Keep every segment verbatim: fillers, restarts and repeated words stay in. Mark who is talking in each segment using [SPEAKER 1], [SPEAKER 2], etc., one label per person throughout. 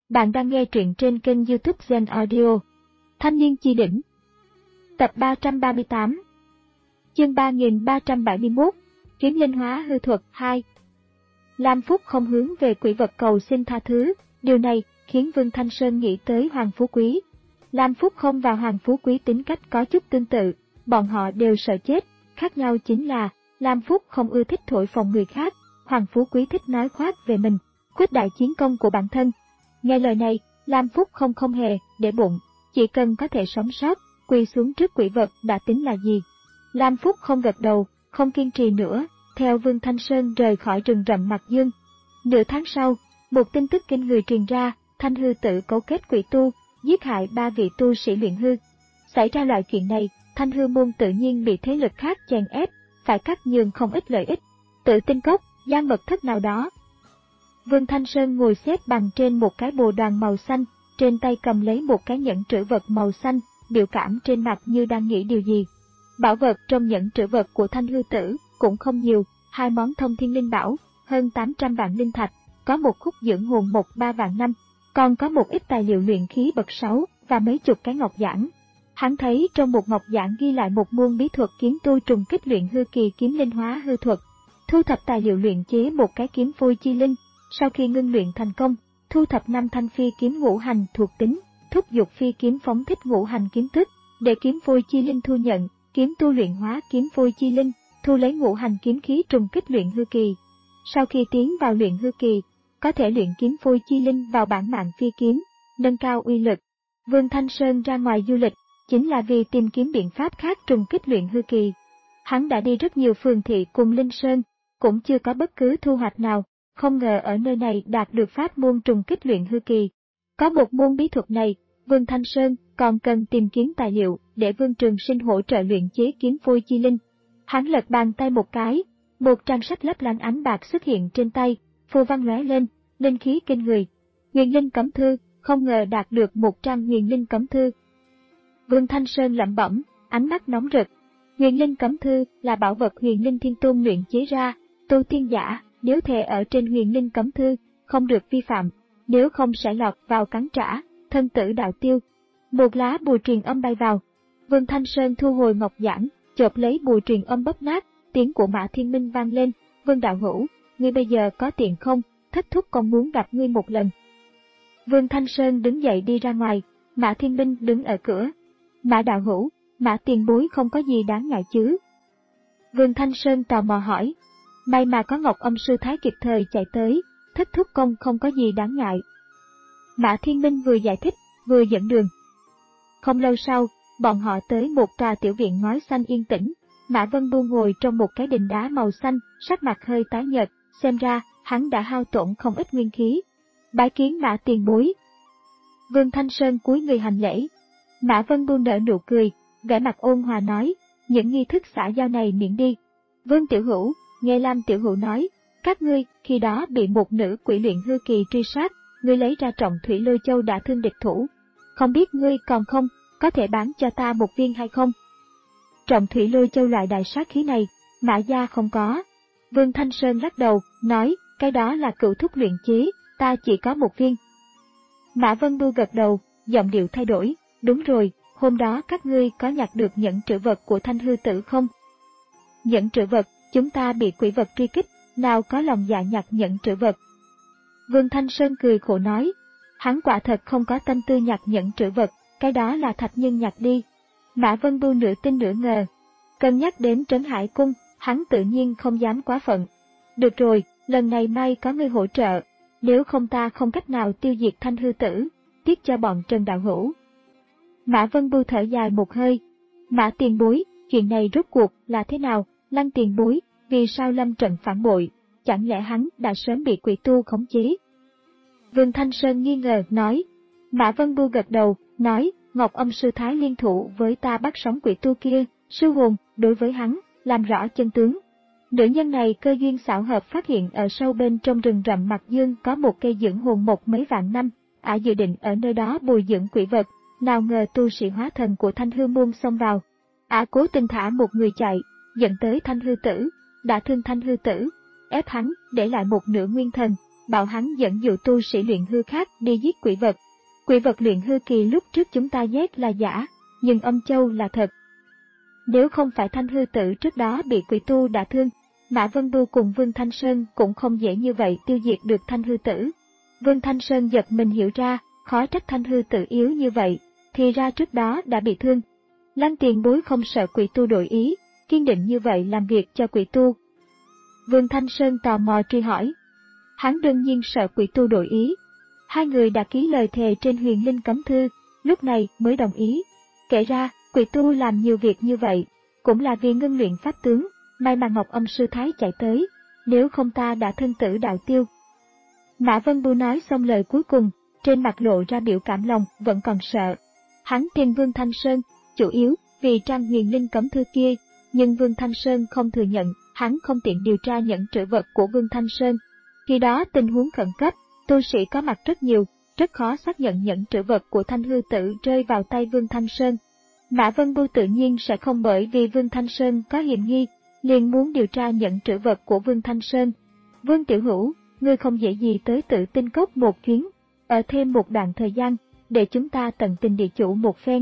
[SPEAKER 1] Bạn đang nghe truyện trên kênh YouTube Zen Audio. Thanh niên chi đỉnh. Tập ba trăm ba mươi tám. Chương ba nghìn ba trăm bảy mươi mốt. Kiếm linh hóa hư thuật hai. Lam Phúc không hướng về quỷ vật cầu xin tha thứ, điều này khiến Vương Thanh Sơn nghĩ tới Hoàng Phú Quý. Lam Phúc không và Hoàng Phú Quý tính cách có chút tương tự, bọn họ đều sợ chết, khác nhau chính là Lam Phúc không ưa thích thổi phồng người khác, Hoàng Phú Quý thích nói khoác về mình, khuếch đại chiến công của bản thân. Nghe lời này, Lam Phúc không không hề để bụng, chỉ cần có thể sống sót, quỳ xuống trước quỷ vật đã tính là gì. Lam Phúc không gật đầu, không kiên trì nữa, theo Vương Thanh Sơn rời khỏi rừng rậm Mạc Dương. Nửa tháng sau, một tin tức kinh người truyền ra, Thanh Hư Tự cấu kết quỷ tu, giết hại ba vị tu sĩ luyện hư. Xảy ra loại chuyện này, Thanh Hư môn tự nhiên bị thế lực khác chèn ép, phải cắt nhường không ít lợi ích. Tự Tinh Cốc, gian mật thất nào đó. Vương Thanh Sơn ngồi xếp bằng trên một cái bồ đoàn màu xanh, trên tay cầm lấy một cái nhẫn trữ vật màu xanh, biểu cảm trên mặt như đang nghĩ điều gì. Bảo vật trong nhẫn trữ vật của Thanh Hư Tử cũng không nhiều, hai món thông thiên linh bảo, hơn tám trăm vạn linh thạch, có một khúc dưỡng hồn một ba vạn năm, còn có một ít tài liệu luyện khí bậc sáu và mấy chục cái ngọc giản. Hắn thấy trong một ngọc giản ghi lại một môn bí thuật kiếm tu trùng kích luyện hư kỳ kiếm linh hóa hư thuật, thu thập tài liệu luyện chế một cái kiếm phôi chi linh. Sau khi ngưng luyện thành công, thu thập năm thanh phi kiếm ngũ hành thuộc tính, thúc giục phi kiếm phóng thích ngũ hành kiếm tức, để kiếm phôi chi linh thu nhận, kiếm tu luyện hóa kiếm phôi chi linh, thu lấy ngũ hành kiếm khí trùng kích luyện hư kỳ. Sau khi tiến vào luyện hư kỳ, có thể luyện kiếm phôi chi linh vào bản mạng phi kiếm, nâng cao uy lực. Vương Thanh Sơn ra ngoài du lịch, chính là vì tìm kiếm biện pháp khác trùng kích luyện hư kỳ. Hắn đã đi rất nhiều phường thị cùng Linh Sơn, cũng chưa có bất cứ thu hoạch nào. Không ngờ ở nơi này đạt được pháp môn trùng kích luyện hư kỳ. Có một môn bí thuật này, Vương Thanh Sơn còn cần tìm kiếm tài liệu để Vương Trường Sinh hỗ trợ luyện chế kiếm phôi chi linh. Hắn lật bàn tay một cái, một trang sách lấp lánh ánh bạc xuất hiện trên tay, phù văn lóe lên, linh khí kinh người. Huyền linh cấm thư, không ngờ đạt được một trang huyền linh cấm thư. Vương Thanh Sơn lẩm bẩm, ánh mắt nóng rực. Huyền linh cấm thư là bảo vật Huyền Linh Thiên Tôn luyện chế ra, tu tiên giả nếu thề ở trên huyền linh cấm thư, không được vi phạm, nếu không sẽ lọt vào cắn trả, thân tử đạo tiêu. Một lá bùa truyền âm bay vào. Vương Thanh Sơn thu hồi ngọc giản, chộp lấy bùa truyền âm bóp nát, tiếng của Mã Thiên Minh vang lên. Vương đạo hữu, ngươi bây giờ có tiện không? Thất thúc còn muốn gặp ngươi một lần. Vương Thanh Sơn đứng dậy đi ra ngoài, Mã Thiên Minh đứng ở cửa. Mã đạo hữu, Mã tiền bối không có gì đáng ngại chứ? Vương Thanh Sơn tò mò hỏi. May mà có Ngọc Âm Sư Thái kịp thời chạy tới, thất thúc công không có gì đáng ngại. Mã Thiên Minh vừa giải thích, vừa dẫn đường. Không lâu sau, bọn họ tới một tòa tiểu viện ngói xanh yên tĩnh. Mã Vân Bu ngồi trong một cái đình đá màu xanh, sắc mặt hơi tái nhợt, xem ra hắn đã hao tổn không ít nguyên khí. Bái kiến Mã tiền bối. Vương Thanh Sơn cúi người hành lễ. Mã Vân Bu nở nụ cười, vẻ mặt ôn hòa nói, những nghi thức xã giao này miễn đi. Vương tiểu hữu, nghe Lam tiểu hữu nói, các ngươi khi đó bị một nữ quỷ luyện hư kỳ truy sát, ngươi lấy ra trọng thủy lôi châu đã thương địch thủ. Không biết ngươi còn không, có thể bán cho ta một viên hay không? Trọng thủy lôi châu loại đại sát khí này, Mã gia không có. Vương Thanh Sơn lắc đầu, nói, cái đó là cựu thúc luyện chế, ta chỉ có một viên. Mã Vân Bu gật đầu, giọng điệu thay đổi, đúng rồi, hôm đó các ngươi có nhặt được nhẫn trữ vật của Thanh Hư Tử không? Nhẫn trữ vật, chúng ta bị quỷ vật truy kích, nào có lòng dạ nhặt nhẫn trữ vật. Vương Thanh Sơn cười khổ nói, hắn quả thật không có tâm tư nhặt nhẫn trữ vật, cái đó là thạch nhân nhặt đi. Mã Vân Bu nửa tin nửa ngờ. Cân nhắc đến Trấn Hải Cung, hắn tự nhiên không dám quá phận. Được rồi, lần này may có người hỗ trợ, nếu không ta không cách nào tiêu diệt Thanh Hư Tử, tiếc cho bọn Trần đạo hữu. Mã Vân Bu thở dài một hơi. Mã tiền bối, chuyện này rốt cuộc là thế nào? Lăng tiền bối, vì sao lâm trận phản bội, chẳng lẽ hắn đã sớm bị quỷ tu khống chế? Vương Thanh Sơn nghi ngờ nói. Mã Vân Bu gật đầu, nói, Ngọc Âm Sư Thái liên thủ với ta bắt sống quỷ tu kia, sư hồn, đối với hắn, làm rõ chân tướng. Nữ nhân này cơ duyên xảo hợp phát hiện ở sâu bên trong rừng rậm Mạc Dương có một cây dưỡng hồn một mấy vạn năm, ả dự định ở nơi đó bồi dưỡng quỷ vật, nào ngờ tu sĩ hóa thần của Thanh Hư môn xông vào. Ả cố tình thả một người chạy, dẫn tới Thanh Hư Tử, đã thương Thanh Hư Tử, ép hắn để lại một nửa nguyên thần, bảo hắn dẫn dụ tu sĩ luyện hư khác đi giết quỷ vật. Quỷ vật luyện hư kỳ lúc trước chúng ta giết là giả, nhưng âm châu là thật. Nếu không phải Thanh hư tử trước đó bị quỷ tu đả thương, Mã Vân Bưu cùng Vương Thanh Sơn cũng không dễ như vậy tiêu diệt được Thanh hư tử. Vương Thanh Sơn giật mình hiểu ra, khó trách Thanh hư tử yếu như vậy, thì ra trước đó đã bị thương. Lăng tiền bối không sợ quỷ tu đổi ý, kiên định như vậy làm việc cho quỷ tu. Vương Thanh Sơn tò mò truy hỏi. Hắn đương nhiên sợ quỷ tu đổi ý. Hai người đã ký lời thề trên Huyền Linh Cấm Thư, lúc này mới đồng ý. Kể ra, quỷ tu làm nhiều việc như vậy, cũng là vì ngưng luyện pháp tướng, may mà Ngọc Âm sư thái chạy tới, nếu không ta đã thân tử đạo tiêu. Mã Vân Bưu nói xong lời cuối cùng, trên mặt lộ ra biểu cảm lòng vẫn còn sợ. Hắn tìm Vương Thanh Sơn, chủ yếu vì trang Huyền Linh Cấm Thư kia, nhưng Vương Thanh Sơn không thừa nhận, hắn không tiện điều tra nhẫn trữ vật của Vương Thanh Sơn. Khi đó tình huống khẩn cấp, tu sĩ có mặt rất nhiều, rất khó xác nhận nhẫn trữ vật của Thanh hư tử rơi vào tay Vương Thanh Sơn. Mã Vân Bưu tự nhiên sẽ không bởi vì Vương Thanh Sơn có hiểm nghi, liền muốn điều tra nhẫn trữ vật của Vương Thanh Sơn. Vương Tiểu Hữu, ngươi không dễ gì tới Tử Tinh Cốc một chuyến, ở thêm một đoạn thời gian, để chúng ta tận tình địa chủ một phen.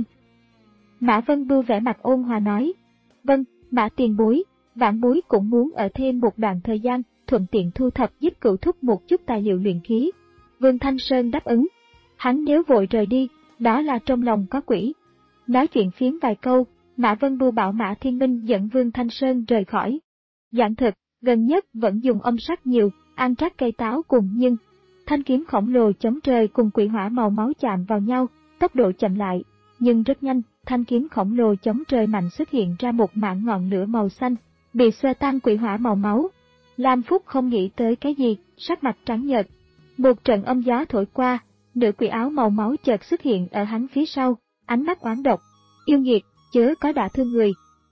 [SPEAKER 1] Mã Vân Bưu vẻ mặt ôn hòa nói, vâng, Mã tiền bối, vãn bối cũng muốn ở thêm một đoạn thời gian, thuận tiện thu thập giúp cửu thúc một chút tài liệu luyện khí. Vương Thanh Sơn đáp ứng. Hắn nếu vội rời đi, đó là trong lòng có quỷ. Nói chuyện phiếm vài câu, Mã Vân Bưu bảo Mã Thiên Minh dẫn Vương Thanh Sơn rời khỏi. Giảng thực, gần nhất vẫn dùng âm sắc nhiều, ăn trát cây táo cùng nhưng thanh kiếm khổng lồ chống trời cùng quỷ hỏa màu máu chạm vào nhau, tốc độ chậm lại, nhưng rất nhanh, thanh kiếm khổng lồ chống trời mạnh xuất hiện ra một mảng ngọn lửa màu xanh, bị xua tan quỷ hỏa màu máu. Lam Phúc không nghĩ tới cái gì, sắc mặt trắng nhợt. Một trận âm gió thổi qua, nữ quỷ áo màu máu chợt xuất hiện ở hắn phía sau, ánh mắt oán độc. Yêu nghiệt, chớ có đả thương người.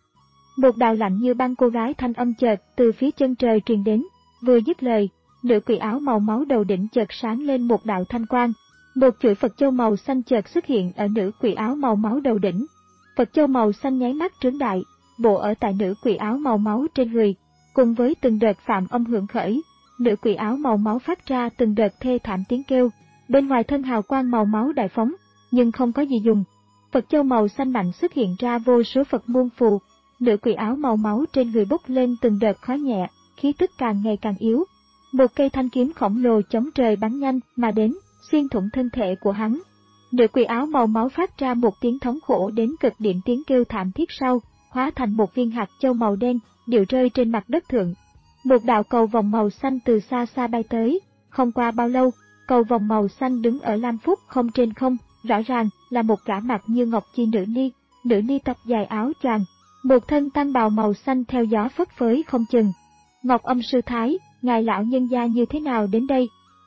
[SPEAKER 1] Một đạo lạnh như băng cô gái thanh âm chợt từ phía chân trời truyền đến, vừa dứt lời, nữ quỷ áo màu máu đầu đỉnh chợt sáng lên một đạo thanh quang. Một chuỗi Phật châu màu xanh chợt xuất hiện ở nữ quỷ áo màu máu đầu đỉnh. Phật châu màu xanh nháy mắt trướng đại, bộ ở tại nữ quỷ áo màu máu trên người, cùng với từng đợt phạm âm hưởng khởi, nữ quỷ áo màu máu phát ra từng đợt thê thảm tiếng kêu, bên ngoài thân hào quang màu máu đại phóng, nhưng không có gì dùng. Phật châu màu xanh mạnh xuất hiện ra vô số Phật muôn phù, nữ quỷ áo màu máu trên người bốc lên từng đợt khói nhẹ, khí tức càng ngày càng yếu. Một cây thanh kiếm khổng lồ chống trời bắn nhanh mà đến, xuyên thủng thân thể của hắn. Nữ quỷ áo màu máu phát ra một tiếng thống khổ đến cực điểm tiếng kêu thảm thiết sau, hóa thành một viên hạt châu màu đen, đều rơi trên mặt đất thượng. Một đạo cầu vòng màu xanh từ xa xa bay tới, không qua bao lâu, cầu vòng màu xanh đứng ở Lam Phúc không trên không, rõ ràng là một gã mặt như ngọc chi nữ ni, nữ ni tóc dài áo choàng, một thân tăng bào màu xanh theo gió phất phới không chừng. Ngọc Âm sư thái, ngài lão nhân gia như thế nào đến đây?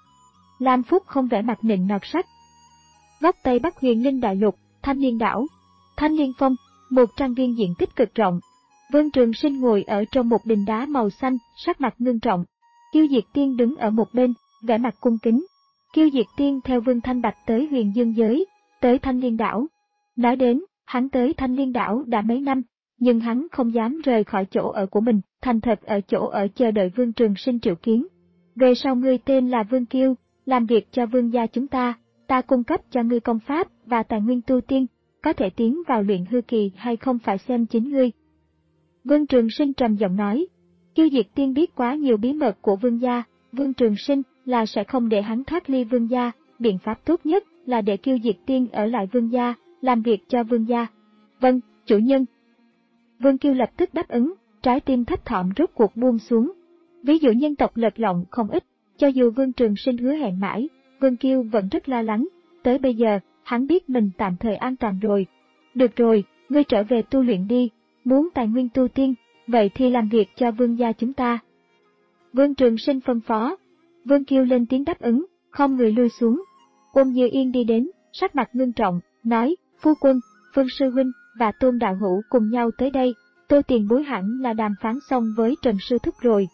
[SPEAKER 1] Lam Phúc không vẻ mặt nịnh nọt sắc. Góc Tây Bắc Huyền Linh Đại Lục, Thanh Liên Đảo, Thanh Liên Phong, một trang viên diện tích cực rộng. Vương Trường Sinh ngồi ở trong một đình đá màu xanh, sắc mặt ngưng trọng. Kiêu Diệt Tiên đứng ở một bên, vẻ mặt cung kính. Kiêu Diệt Tiên theo Vương Thanh Bạch tới Huyền Dương Giới, tới Thanh Liên Đảo. Nói đến, hắn tới Thanh Liên Đảo đã mấy năm, nhưng hắn không dám rời khỏi chỗ ở của mình, thành thật ở chỗ ở chờ đợi Vương Trường Sinh triệu kiến. Về sau ngươi tên là Vương Kiêu, làm việc cho Vương gia chúng ta, ta cung cấp cho ngươi công pháp và tài nguyên tu tiên, có thể tiến vào luyện hư kỳ hay không phải xem chính ngươi. Vương Trường Sinh trầm giọng nói, Kiêu Diệt Tiên biết quá nhiều bí mật của Vương gia, Vương Trường Sinh là sẽ không để hắn thoát ly Vương gia, biện pháp tốt nhất là để Kiêu Diệt Tiên ở lại Vương gia, làm việc cho Vương gia. Vâng, chủ nhân. Vương Kiêu lập tức đáp ứng, trái tim thấp thỏm rốt cuộc buông xuống. Ví dụ nhân tộc lật lọng không ít, cho dù Vương Trường Sinh hứa hẹn mãi, Vương Kiêu vẫn rất lo lắng, tới bây giờ, hắn biết mình tạm thời an toàn rồi. Được rồi, ngươi trở về tu luyện đi, muốn tài nguyên tu tiên, vậy thì làm việc cho Vương gia chúng ta. Vương Trường Sinh phân phó. Vương Kiêu lên tiếng đáp ứng, không người lui xuống. Ôn Như Yên đi đến, sắc mặt ngưng trọng, nói, phu quân, Phương Sư Huynh và Tôn Đạo Hữu cùng nhau tới đây, Tô tiền bối hẳn là đàm phán xong với Trần Sư Thúc rồi.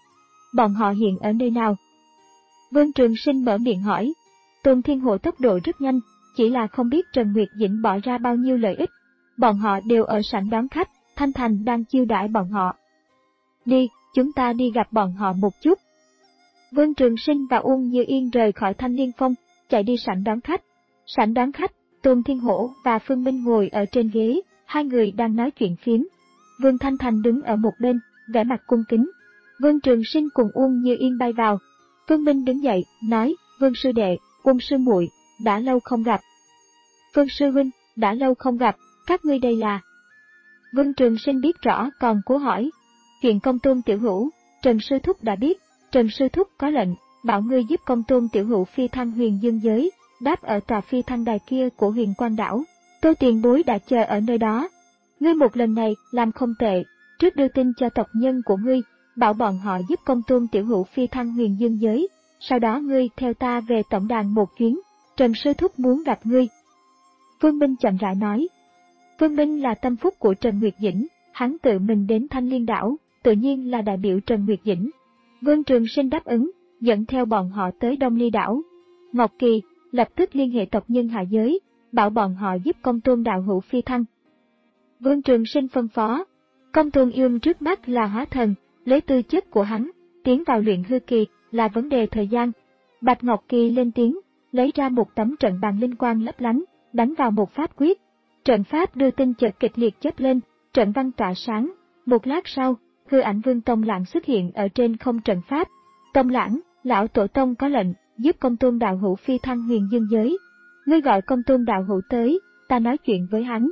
[SPEAKER 1] Bọn họ hiện ở nơi nào? Vương Trường Sinh mở miệng hỏi. Tôn Thiên Hộ tốc độ rất nhanh, chỉ là không biết Trần Nguyệt Dĩnh bỏ ra bao nhiêu lợi ích. Bọn họ đều ở sảnh đón khách, Thanh Thành đang chiêu đãi bọn họ. Đi, chúng ta đi gặp bọn họ một chút. Vương Trường Sinh và Uông Như Yên rời khỏi Thanh Liên Phong, chạy đi sảnh đón khách. Sảnh đón khách, Tôn Thiên Hổ và Phương Minh ngồi ở trên ghế, hai người đang nói chuyện phiếm. Vương Thanh Thành đứng ở một bên, vẻ mặt cung kính. Vương Trường Sinh cùng Uông Như Yên bay vào. Phương Minh đứng dậy, nói, Vương sư đệ, Uông sư muội, đã lâu không gặp. Vương sư huynh, đã lâu không gặp, các ngươi đây là... Vương Trường Sinh biết rõ còn cố hỏi. Chuyện Công Tôn tiểu hữu, Trần sư thúc đã biết, Trần sư thúc có lệnh, bảo ngươi giúp Công Tôn tiểu hữu phi thăng huyền dương giới, đáp ở tòa phi thăng đài kia của huyền Quan đảo. Tô tiền bối đã chờ ở nơi đó. Ngươi một lần này làm không tệ, trước đưa tin cho tộc nhân của ngươi, bảo bọn họ giúp Công Tôn tiểu hữu phi thăng huyền dương giới, sau đó ngươi theo ta về tổng đàn một chuyến, Trần sư thúc muốn gặp ngươi. Vương Minh chậm rãi nói. Vương Minh là tâm phúc của Trần Nguyệt Dĩnh, hắn tự mình đến Thanh Liên đảo, tự nhiên là đại biểu Trần Nguyệt Dĩnh. Vương Trường Sinh đáp ứng, dẫn theo bọn họ tới Đông Ly đảo. Ngọc Kỳ lập tức liên hệ tộc nhân hạ giới, bảo bọn họ giúp Công Tôn đạo hữu phi thăng. Vương Trường Sinh phân phó, Công Tôn Ương trước mắt là hóa thần, lấy tư chất của hắn, tiến vào luyện hư kỳ là vấn đề thời gian. Bạch Ngọc Kỳ lên tiếng, lấy ra một tấm trận bàn linh quang lấp lánh, đánh vào một pháp quyết. Trận pháp đưa tin chợt kịch liệt chớp lên, trận văn tỏa sáng. Một lát sau, hư ảnh Vương Tông Lãng xuất hiện ở trên không trận pháp. Tông Lãng, lão tổ tông có lệnh, giúp Công Tôn đạo hữu phi thăng huyền dương giới. Ngươi gọi Công Tôn đạo hữu tới, ta nói chuyện với hắn.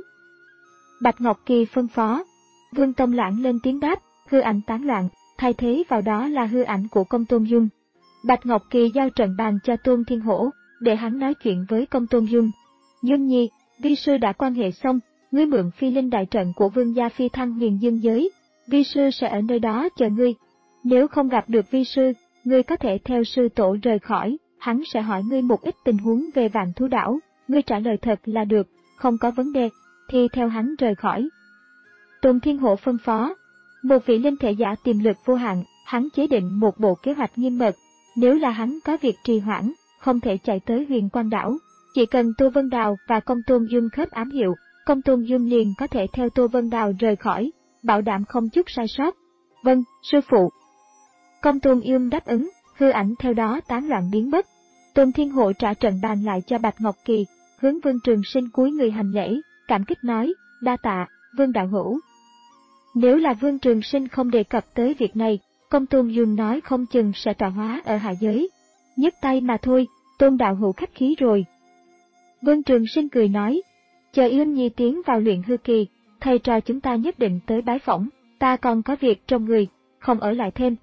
[SPEAKER 1] Bạch Ngọc Kỳ phân phó. Vương Tông Lãng lên tiếng đáp, hư ảnh tán loạn, thay thế vào đó là hư ảnh của Công Tôn Dung. Bạch Ngọc Kỳ giao trận bàn cho Tôn Thiên Hổ, để hắn nói chuyện với Công Tôn Dung. Dung Nhi, vi sư đã quan hệ xong, ngươi mượn phi linh đại trận của vương gia phi thăng huyền dương giới, vi sư sẽ ở nơi đó chờ ngươi. Nếu không gặp được vi sư, ngươi có thể theo sư tổ rời khỏi, hắn sẽ hỏi ngươi một ít tình huống về Vạn Thú đảo, ngươi trả lời thật là được, không có vấn đề, thì theo hắn rời khỏi. Tôn Thiên Hổ phân phó, một vị linh thể giả tiềm lực vô hạn, hắn chế định một bộ kế hoạch nghiêm mật, nếu là hắn có việc trì hoãn, không thể chạy tới huyền Quan đảo. Chỉ cần Tô Vân Đào và Công Tôn Dung khớp ám hiệu, Công Tôn Dung liền có thể theo Tô Vân Đào rời khỏi, bảo đảm không chút sai sót. Vâng, sư phụ. Công Tôn Dung đáp ứng, hư ảnh theo đó tán loạn biến mất. Tôn Thiên Hộ trả trận bàn lại cho Bạch Ngọc Kỳ, hướng Vương Trường Sinh cúi người hành lễ, cảm kích nói, đa tạ, Vương đạo hữu. Nếu là Vương Trường Sinh không đề cập tới việc này, Công Tôn Dung nói không chừng sẽ tọa hóa ở hạ giới. Nhấc tay mà thôi, Tôn đạo hữu khách khí rồi. Vương Trường Sinh cười nói, chờ Yên Nhi tiến vào luyện hư kỳ, thầy trò chúng ta nhất định tới bái phỏng, ta còn có việc trong người, không ở lại thêm.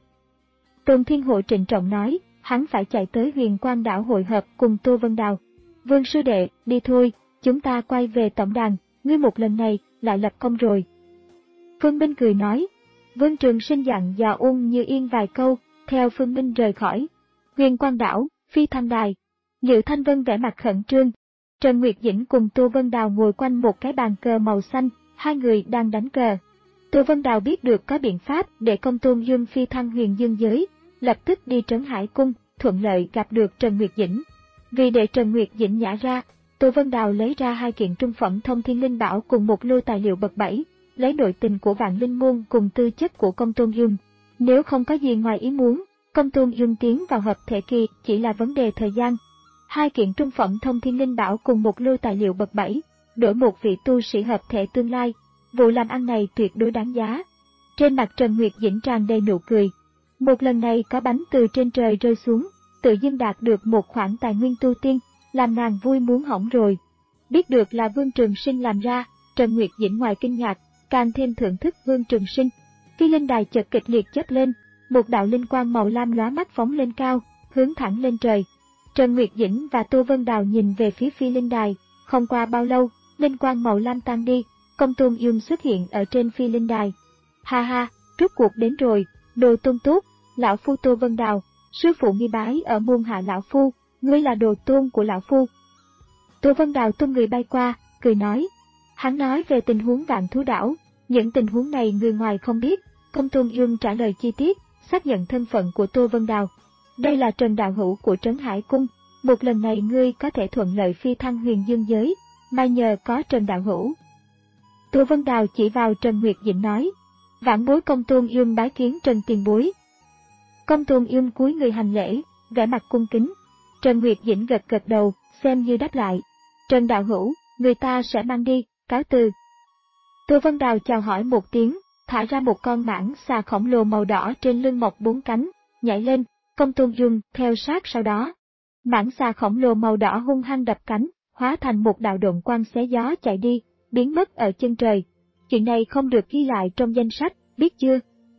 [SPEAKER 1] Tôn Thiên Hộ trịnh trọng nói, hắn phải chạy tới huyền Quan đảo hội hợp cùng Tô Vân Đào. Vương sư đệ, đi thôi, chúng ta quay về tổng đàn, ngươi một lần này lại lập công rồi. Phương Minh cười nói, Vương Trường Sinh dặn dò Uông Như Yên vài câu, theo Phương Minh rời khỏi. Huyền Quan đảo, phi thăng đài, Liệu Thanh Vân vẻ mặt khẩn trương. Trần Nguyệt Dĩnh cùng Tô Vân Đào ngồi quanh một cái bàn cờ màu xanh, hai người đang đánh cờ. Tô Vân Đào biết được có biện pháp để Công Tôn Dung phi thăng huyền dương giới, lập tức đi Trấn Hải Cung, thuận lợi gặp được Trần Nguyệt Dĩnh. Vì để Trần Nguyệt Dĩnh nhả ra, Tô Vân Đào lấy ra hai kiện trung phẩm thông thiên linh bảo cùng một lưu tài liệu bậc bảy, lấy nội tình của Vạn Linh Môn cùng tư chất của Công Tôn Dung. Nếu không có gì ngoài ý muốn, Công Tôn Dung tiến vào hợp thể kỳ chỉ là vấn đề thời gian. Hai kiện trung phẩm thông thiên linh bảo cùng một lưu tài liệu bậc bảy, đổi một vị tu sĩ hợp thể tương lai, vụ làm ăn này tuyệt đối đáng giá. Trên mặt Trần Nguyệt Dĩnh tràn đầy nụ cười. Một lần này có bánh từ trên trời rơi xuống, tự dưng đạt được một khoản tài nguyên tu tiên, làm nàng vui muốn hỏng rồi. Biết được là Vương Trường Sinh làm ra, Trần Nguyệt Dĩnh ngoài kinh ngạc, càng thêm thưởng thức Vương Trường Sinh. Phi linh đài chợt kịch liệt chớp lên, một đạo linh quang màu lam lóa mắt phóng lên cao, hướng thẳng lên trời. Trần Nguyệt Dĩnh và Tô Vân Đào nhìn về phía phi linh đài, không qua bao lâu, linh quang màu lam tan đi, Công Tôn Dung xuất hiện ở trên phi linh đài. Ha ha, rốt cuộc đến rồi, đồ tôn tốt, lão phu Tô Vân Đào, sư phụ nghi bái ở môn hạ lão phu, ngươi là đồ tôn của lão phu. Tô Vân Đào tung người bay qua, cười nói. Hắn nói về tình huống Vạn Thú đảo, những tình huống này người ngoài không biết. Công Tôn Dung trả lời chi tiết, xác nhận thân phận của Tô Vân Đào. Đây là Trần đạo hữu của Trấn Hải Cung, một lần này ngươi có thể thuận lợi phi thăng huyền dương giới, mà nhờ có Trần đạo hữu. Tô Vân Đào chỉ vào Trần Nguyệt Dĩnh nói, vãn bối Công Tôn Dung bái kiến Trần tiền bối. Công Tôn Yum cúi người hành lễ, vẻ mặt cung kính. Trần Nguyệt Dĩnh gật gật đầu, xem như đáp lại. Trần đạo hữu, người ta sẽ mang đi, cáo từ. Tô Vân Đào chào hỏi một tiếng, thả ra một con mãng xà khổng lồ màu đỏ trên lưng mọc bốn cánh, nhảy lên, Công Tôn Yum theo sát sau đó. Mãng xà khổng lồ màu đỏ hung hăng đập cánh, hóa thành một đạo độn quang xé gió chạy đi, biến mất ở chân trời. Chuyện này không được ghi lại trong danh sách, biết chưa?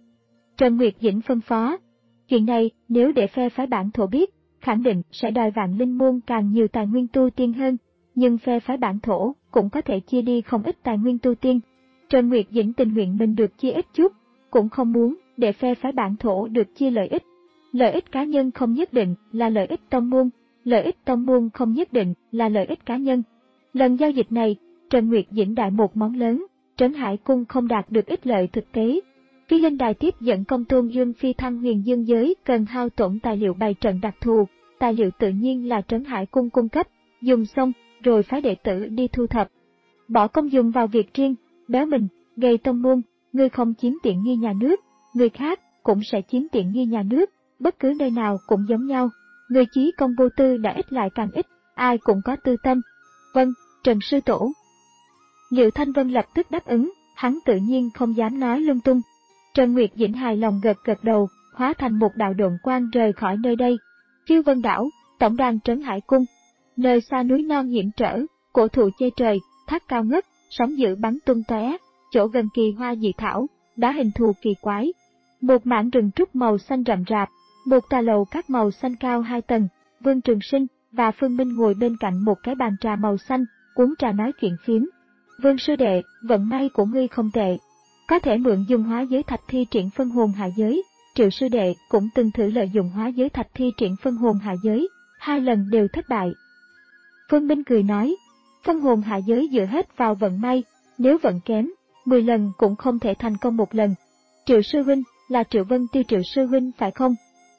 [SPEAKER 1] Trần Nguyệt Dĩnh phân phó. Chuyện này, nếu để phe phái bản thổ biết, khẳng định sẽ đòi Vạn Linh môn càng nhiều tài nguyên tu tiên hơn, nhưng phe phái bản thổ cũng có thể chia đi không ít tài nguyên tu tiên. Trần Nguyệt Dĩnh tình nguyện mình được chia ít chút, cũng không muốn để phe phái bản thổ được chia lợi ích. Lợi ích cá nhân không nhất định là lợi ích tông môn, lợi ích tông môn không nhất định là lợi ích cá nhân. Lần giao dịch này, Trần Nguyệt Dĩnh đại một món lớn, Trấn Hải Cung không đạt được ích lợi thực tế. Phi Linh Đài tiếp dẫn Công Tôn Dương phi thăng huyền dương giới cần hao tổn tài liệu bày trận đặc thù, tài liệu tự nhiên là Trấn Hải Cung cung cấp, dùng xong rồi phái đệ tử đi thu thập. Bỏ công dùng vào việc riêng, béo mình, gây tông môn, người không chiếm tiện nghi nhà nước, người khác cũng sẽ chiếm tiện nghi nhà nước, bất cứ nơi nào cũng giống nhau. Người chí công vô tư đã ít lại càng ít, ai cũng có tư tâm. Vâng, Trần sư tổ. Liệu Thanh Vân lập tức đáp ứng, hắn tự nhiên không dám nói lung tung. Trần Nguyệt Dĩnh hài lòng gật gật đầu, hóa thành một đạo độn quang rời khỏi nơi đây. Phiêu Vân đảo, tổng đàn Trấn Hải Cung. Nơi xa núi non hiểm trở, cổ thụ che trời, thác cao ngất, sóng dữ bắn tung tóe, chỗ gần kỳ hoa dị thảo, đá hình thù kỳ quái. Một mảng rừng trúc màu xanh rậm rạp, một tòa lầu các màu xanh cao hai tầng, Vương Trường Sinh và Phương Minh ngồi bên cạnh một cái bàn trà màu xanh, uống trà nói chuyện phiếm. Vương sư đệ, vận may của ngươi không tệ. Có thể mượn dùng hóa giới thạch thi triển phân hồn hạ giới, Triệu sư đệ cũng từng thử lợi dụng hóa giới thạch thi triển phân hồn hạ giới, hai lần đều thất bại. Phương Minh cười nói, phân hồn hạ giới dựa hết vào vận may, nếu vận kém, mười lần cũng không thể thành công một lần. Triệu sư huynh, là Triệu Vân Tiêu Triệu sư huynh phải không?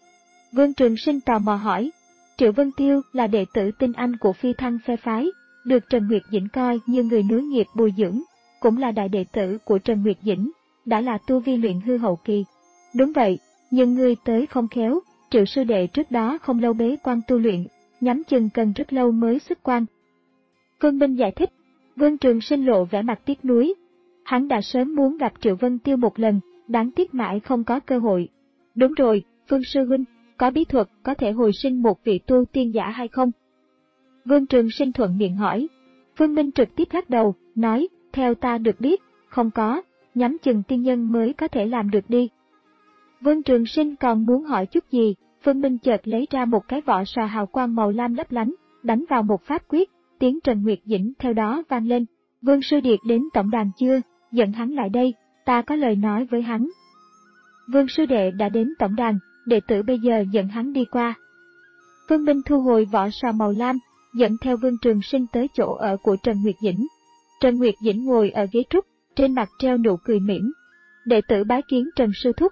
[SPEAKER 1] Vương Trường Sinh tò mò hỏi. Triệu Vân Tiêu là đệ tử tinh anh của phi thăng phe phái, được Trần Nguyệt Dĩnh coi như người nối nghiệp bồi dưỡng, cũng là đại đệ tử của Trần Nguyệt Dĩnh, đã là tu vi luyện hư hậu kỳ. Đúng vậy, nhưng ngươi tới không khéo, Triệu sư đệ trước đó không lâu bế quan tu luyện, nhắm chừng cần rất lâu mới xuất quan. Phương Minh giải thích. Vương Trường Sinh lộ vẻ mặt tiếc nuối. Hắn đã sớm muốn gặp Triệu Vân Tiêu một lần, đáng tiếc mãi không có cơ hội. Đúng rồi, Phương sư huynh, có bí thuật có thể hồi sinh một vị tu tiên giả hay không? Vương Trường Sinh thuận miệng hỏi. Phương Minh trực tiếp lắc đầu, nói, theo ta được biết, không có, nhắm chừng tiên nhân mới có thể làm được đi. Vương Trường Sinh còn muốn hỏi chút gì, Phương Minh chợt lấy ra một cái vỏ sò hào quang màu lam lấp lánh, đánh vào một pháp quyết, tiếng Trần Nguyệt Dĩnh theo đó vang lên. Vương sư điệt đến tổng đàn chưa, dẫn hắn lại đây, ta có lời nói với hắn. Vương sư đệ đã đến tổng đàn, đệ tử bây giờ dẫn hắn đi qua. Phương Minh thu hồi vỏ sò màu lam, dẫn theo Vương Trường Sinh tới chỗ ở của Trần Nguyệt Dĩnh. Trần Nguyệt Dĩnh ngồi ở ghế trúc, trên mặt treo nụ cười mỉm. Đệ tử bái kiến Trần sư thúc.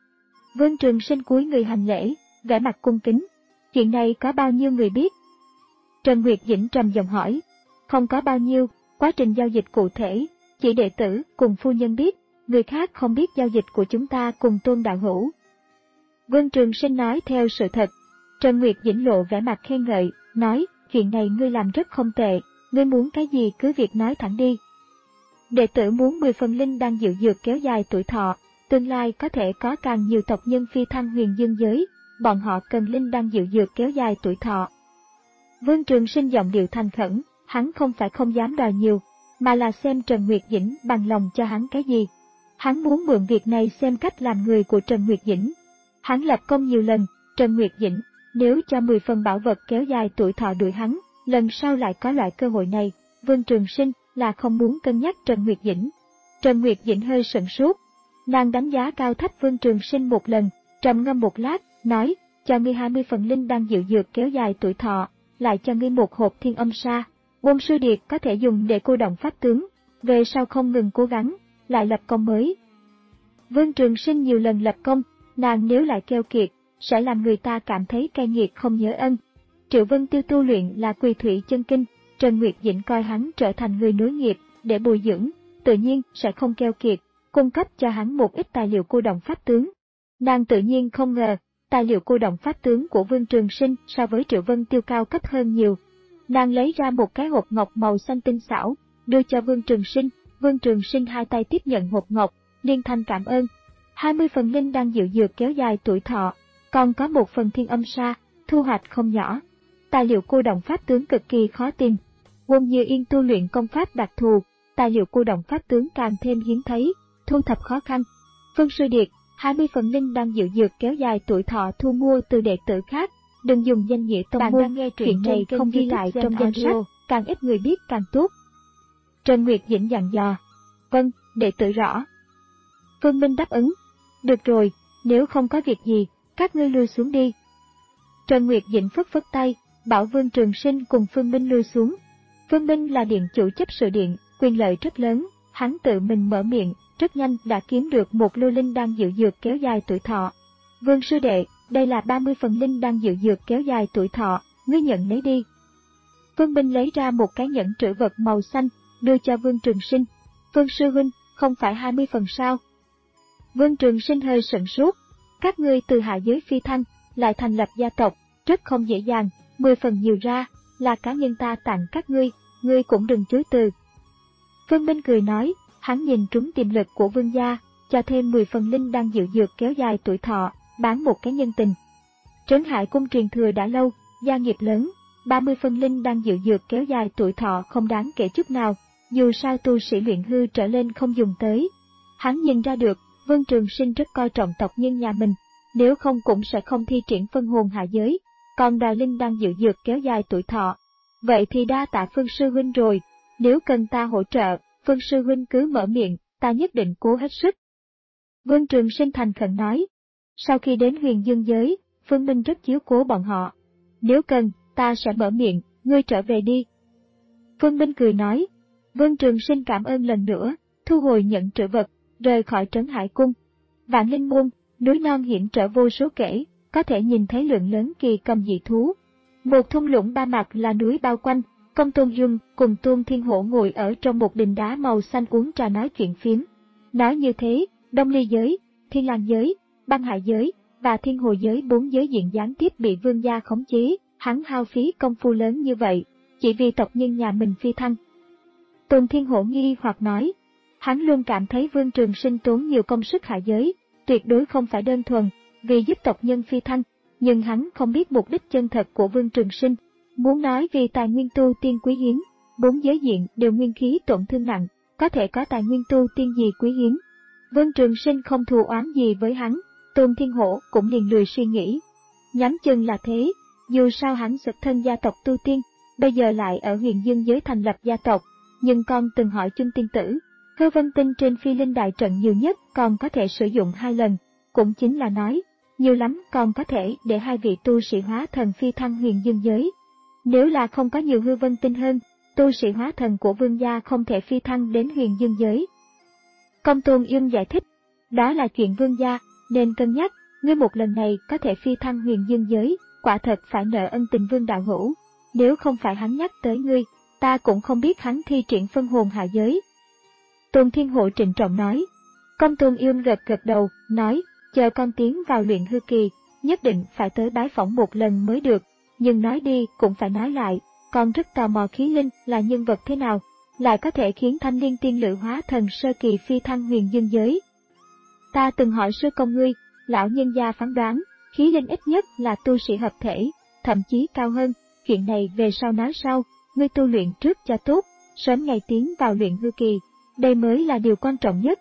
[SPEAKER 1] Vương Trường Sinh cúi người hành lễ, vẻ mặt cung kính. Chuyện này có bao nhiêu người biết? Trần Nguyệt Dĩnh trầm giọng hỏi. Không có bao nhiêu, quá trình giao dịch cụ thể, chỉ đệ tử cùng phu nhân biết, người khác không biết giao dịch của chúng ta cùng Tôn đạo hữu. Vương Trường Sinh nói theo sự thật. Trần Nguyệt Dĩnh lộ vẻ mặt khen ngợi, nói, chuyện này ngươi làm rất không tệ, ngươi muốn cái gì cứ việc nói thẳng đi. Đệ tử muốn mười phần linh đan dịu dược kéo dài tuổi thọ, tương lai có thể có càng nhiều tộc nhân phi thăng huyền dương giới, bọn họ cần linh đan dịu dược kéo dài tuổi thọ. Vương Trường Sinh giọng điệu thành khẩn, hắn không phải không dám đòi nhiều, mà là xem Trần Nguyệt Dĩnh bằng lòng cho hắn cái gì. Hắn muốn mượn việc này xem cách làm người của Trần Nguyệt Dĩnh. Hắn lập công nhiều lần, Trần Nguyệt Dĩnh, nếu cho mười phần bảo vật kéo dài tuổi thọ đuổi hắn, lần sau lại có loại cơ hội này, Vương Trường Sinh là không muốn cân nhắc Trần Nguyệt Dĩnh. Trần Nguyệt Dĩnh hơi sửng sốt, nàng đánh giá cao thấp Vương Trường Sinh một lần, trầm ngâm một lát, nói, cho ngươi hai mươi phần linh đan dịu dược kéo dài tuổi thọ, lại cho ngươi một hộp thiên âm sa, Bôn sư điệt có thể dùng để cô động pháp tướng, về sau không ngừng cố gắng, lại lập công mới. Vương Trường Sinh nhiều lần lập công, nàng nếu lại keo kiệt, sẽ làm người ta cảm thấy cay nghiệt không nhớ ân. Triệu Vân Tiêu tu luyện là Quỳ Thủy chân kinh, Trần Nguyệt Dĩnh coi hắn trở thành người nối nghiệp để bồi dưỡng, tự nhiên sẽ không keo kiệt, cung cấp cho hắn một ít tài liệu cô động pháp tướng. Nàng tự nhiên không ngờ, Tài liệu cô động pháp tướng của Vương Trường Sinh so với Triệu Vân Tiêu cao cấp hơn nhiều. Nàng lấy ra một cái hộp ngọc màu xanh tinh xảo, đưa cho Vương Trường Sinh. Vương Trường Sinh hai tay tiếp nhận hộp ngọc, liên thanh cảm ơn. hai mươi phần linh đan diệu dược kéo dài tuổi thọ, còn có một phần thiên âm sa, thu hoạch không nhỏ. Tài liệu cô động pháp tướng cực kỳ khó tìm. Quân Như Yên tu luyện công pháp đặc thù, tài liệu cô động pháp tướng càng thêm hiếm thấy, thu thập khó khăn. Phương Sư Điệt, hai mươi phần linh đan diệu dược kéo dài tuổi thọ thu mua từ đệ tử khác, đừng dùng danh nghĩa tông môn.
[SPEAKER 2] Nghe
[SPEAKER 1] Chuyện này không ghi lại trong danh sách, càng ít người biết càng tốt. Trần Nguyệt Dĩnh dặn dò. Vâng, đệ tử rõ. Phương Minh đáp ứng. Được rồi, nếu không có việc gì, các ngươi lui xuống đi. Trần Nguyệt Dĩnh phất phất tay, bảo Vương Trường Sinh cùng Phương Minh lui xuống. Phương Minh là điện chủ chấp sự điện, quyền lợi rất lớn, hắn tự mình mở miệng, rất nhanh đã kiếm được một lô linh đan diệu dược kéo dài tuổi thọ. Vương sư đệ, đây là ba mươi phần linh đan diệu dược kéo dài tuổi thọ, ngươi nhận lấy đi. Phương Minh lấy ra một cái nhẫn trữ vật màu xanh, đưa cho Vương Trường Sinh. Vương sư huynh, không phải hai mươi phần sao? Vương Trường Sinh hơi sửng sốt. Các ngươi từ hạ giới phi thăng, lại thành lập gia tộc, rất không dễ dàng, mười phần nhiều ra, là cá nhân ta tặng các ngươi, ngươi cũng đừng chối từ. Phương Minh cười nói, hắn nhìn trúng tiềm lực của Vương gia, cho thêm mười phần linh đan diệu dược kéo dài tuổi thọ, bán một cái nhân tình. Trấn Hải cung truyền thừa đã lâu, gia nghiệp lớn, ba mươi phần linh đan diệu dược kéo dài tuổi thọ không đáng kể chút nào, dù sao tu sĩ luyện hư trở lên không dùng tới. Hắn nhìn ra được, Vương Trường Sinh rất coi trọng tộc nhân nhà mình, nếu không cũng sẽ không thi triển phân hồn hạ giới, còn đòi linh đan diệu dược kéo dài tuổi thọ. Vậy thì đa tạ Phương sư huynh rồi, nếu cần ta hỗ trợ, Phương sư huynh cứ mở miệng, ta nhất định cố hết sức. Vương Trường Sinh thành khẩn nói. Sau khi đến Huyền Dương giới, Phương Minh rất chiếu cố bọn họ. Nếu cần, ta sẽ mở miệng, ngươi trở về đi. Phương Minh cười nói. Vương Trường Sinh cảm ơn lần nữa, thu hồi nhận trữ vật, rời khỏi Trấn Hải cung. Vạn Linh môn, núi non hiểm trở vô số kể, có thể nhìn thấy lượng lớn kỳ cầm dị thú. Một thung lũng ba mặt là núi bao quanh, Công Tôn Dung cùng Tôn Thiên Hổ ngồi ở trong một đình đá màu xanh uống trà nói chuyện phiếm. Nói như thế, Đông Ly giới, Thiên Lang giới, Băng Hải giới và Thiên Hồ giới bốn giới diện gián tiếp bị Vương gia khống chế, hắn hao phí công phu lớn như vậy, chỉ vì tộc nhân nhà mình phi thăng. Tôn Thiên Hổ nghi hoặc nói, hắn luôn cảm thấy Vương Trường Sinh tốn nhiều công sức hạ giới, tuyệt đối không phải đơn thuần vì giúp tộc nhân phi thăng, nhưng hắn không biết mục đích chân thật của Vương Trường Sinh. Muốn nói vì tài nguyên tu tiên quý hiếm, bốn giới diện đều nguyên khí tổn thương nặng, có thể có tài nguyên tu tiên gì quý hiếm. Vương Trường Sinh không thù oán gì với hắn, Tôn Thiên Hổ cũng liền lười suy nghĩ. Nhắm chừng là thế, dù sao hắn xuất thân gia tộc tu tiên, bây giờ lại ở Huyền Dương giới thành lập gia tộc, nhưng con từng hỏi chung tiên tử, hư vân tinh trên phi linh đại trận nhiều nhất còn có thể sử dụng hai lần, cũng chính là nói, nhiều lắm còn có thể để hai vị tu sĩ hóa thần phi thăng Huyền Dương giới. Nếu là không có nhiều hư vân tinh hơn, tu sĩ hóa thần của Vương gia không thể phi thăng đến Huyền Dương giới. Công Tôn Yên giải thích, đó là chuyện Vương gia, nên cân nhắc, ngươi một lần này có thể phi thăng Huyền Dương giới, quả thật phải nợ ân tình Vương đạo hữu, nếu không phải hắn nhắc tới ngươi, ta cũng không biết hắn thi triển phân hồn hạ giới. Tôn Thiên Hộ trịnh trọng nói. Công Tôn Yên gật gật đầu, nói, chờ con tiến vào luyện hư kỳ, nhất định phải tới bái phỏng một lần mới được, nhưng nói đi cũng phải nói lại, con rất tò mò khí linh là nhân vật thế nào, lại có thể khiến thanh liên tiên lự hóa thần sơ kỳ phi thăng Huyền Dương giới. Ta từng hỏi sư công ngươi, lão nhân gia phán đoán, khí linh ít nhất là tu sĩ hợp thể, thậm chí cao hơn, chuyện này về sau nói sau, ngươi tu luyện trước cho tốt, sớm ngày tiến vào luyện hư kỳ, đây mới là điều quan trọng nhất.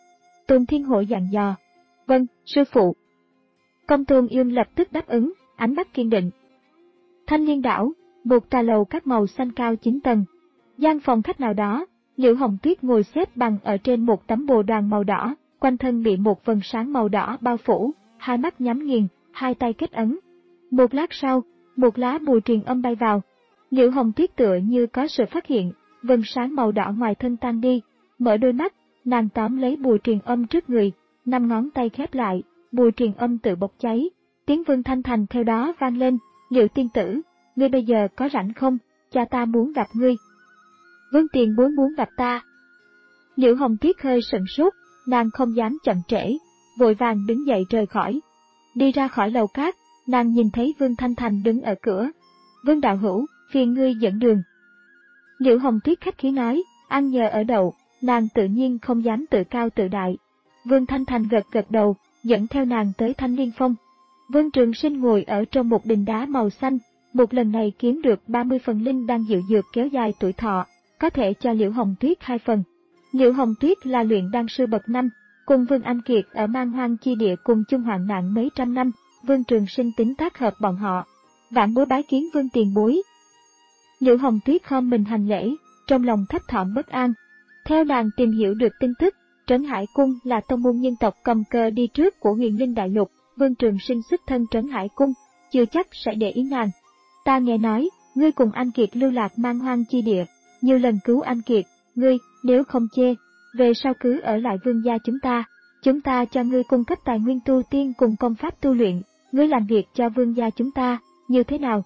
[SPEAKER 1] Tôn Thiên Hộ dặn dò. Vâng, sư phụ. Công Tôn Yên lập tức đáp ứng, ánh mắt kiên định. Thanh Liên đảo, một tòa lầu các màu xanh cao chín tầng. Gian phòng khách nào đó, Liễu Hồng Tuyết ngồi xếp bằng ở trên một tấm bồ đoàn màu đỏ, quanh thân bị một vầng sáng màu đỏ bao phủ, hai mắt nhắm nghiền, hai tay kết ấn. Một lát sau, một lá bùa truyền âm bay vào. Liễu Hồng Tuyết tựa như có sự phát hiện, vầng sáng màu đỏ ngoài thân tan đi, mở đôi mắt, nàng tóm lấy bùa truyền âm trước người, năm ngón tay khép lại, bùa truyền âm tự bốc cháy, tiếng Vương Thanh Thành theo đó vang lên, Liễu tiên tử, ngươi bây giờ có rảnh không, cha ta muốn gặp ngươi. Vương tiền bối muốn gặp ta. Liễu Hồng Tuyết hơi sửng sốt, nàng không dám chậm trễ, vội vàng đứng dậy rời khỏi. Đi ra khỏi lầu cát, nàng nhìn thấy Vương Thanh Thành đứng ở cửa. Vương đạo hữu, phiền ngươi dẫn đường. Liễu Hồng Tuyết khách khí nói, ăn nhờ ở đậu, nàng tự nhiên không dám tự cao tự đại. Vương Thanh Thành gật gật đầu, dẫn theo nàng tới Thanh Liên Phong. Vương Trường Sinh ngồi ở trong một đình đá màu xanh, một lần này kiếm được ba mươi phần linh đan diệu dược kéo dài tuổi thọ, có thể cho Liễu Hồng Tuyết hai phần. Liễu Hồng Tuyết là luyện đan sư bậc năm, cùng Vương Anh Kiệt ở Man Hoang chi địa cùng chung hoạn nạn mấy trăm năm, Vương Trường Sinh tính tác hợp bọn họ. Vãn bối bái kiến Vương tiền bối. Liễu Hồng Tuyết khom mình hành lễ, trong lòng thấp thỏm bất an. Theo nàng tìm hiểu được tin tức, Trấn Hải Cung là tông môn nhân tộc cầm cờ đi trước của Huyền Linh Đại Lục, Vương Trường Sinh xuất thân Trấn Hải Cung, chưa chắc sẽ để ý nàng. Ta nghe nói, ngươi cùng Anh Kiệt lưu lạc Man Hoang chi địa, nhiều lần cứu Anh Kiệt, ngươi, nếu không chê, về sau cứ ở lại Vương gia chúng ta, chúng ta cho ngươi cung cấp tài nguyên tu tiên cùng công pháp tu luyện, ngươi làm việc cho Vương gia chúng ta, như thế nào?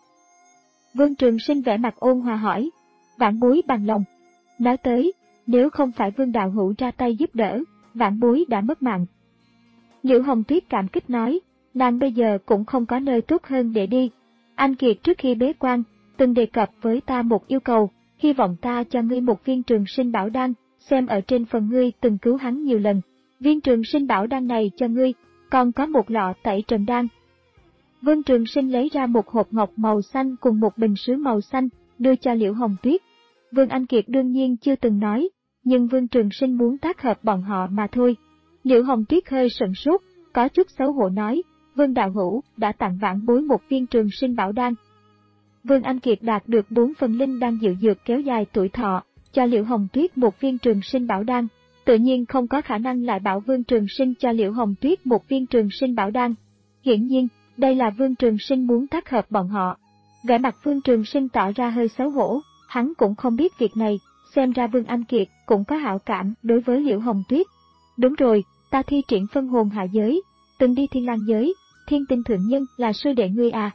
[SPEAKER 1] Vương Trường Sinh vẻ mặt ôn hòa hỏi, vãn bối bằng lòng. Nói tới, nếu không phải Vương đạo hữu ra tay giúp đỡ, vãn bối đã mất mạng. Liễu Hồng Tuyết cảm kích nói, nàng bây giờ cũng không có nơi tốt hơn để đi. Anh Kiệt trước khi bế quan, từng đề cập với ta một yêu cầu, hy vọng ta cho ngươi một viên Trường Sinh bảo đan, xem ở trên phần ngươi từng cứu hắn nhiều lần. Viên Trường Sinh bảo đan này cho ngươi, còn có một lọ tẩy trần đan. Vương Trường Sinh lấy ra một hộp ngọc màu xanh cùng một bình sứ màu xanh, đưa cho Liễu Hồng Tuyết. Vương Anh Kiệt đương nhiên chưa từng nói, nhưng Vương Trường Sinh muốn tác hợp bọn họ mà thôi. Liễu Hồng Tuyết hơi sững sốt, có chút xấu hổ nói, Vương đạo hữu đã tặng vãn bối một viên Trường Sinh bảo đan. Vương Anh Kiệt đạt được bốn phần linh đan diệu dược kéo dài tuổi thọ, cho Liễu Hồng Tuyết một viên Trường Sinh bảo đan, tự nhiên không có khả năng lại bảo Vương Trường Sinh cho Liễu Hồng Tuyết một viên Trường Sinh bảo đan. Hiển nhiên, đây là Vương Trường Sinh muốn tác hợp bọn họ. Vẻ mặt Vương Trường Sinh tỏ ra hơi xấu hổ, hắn cũng không biết việc này, xem ra Vương Anh Kiệt cũng có hảo cảm đối với Liễu Hồng Tuyết. Đúng rồi, ta thi triển phân hồn hạ giới, từng đi Thiên Lang giới, Thiên Tinh Thượng Nhân là sư đệ ngươi à?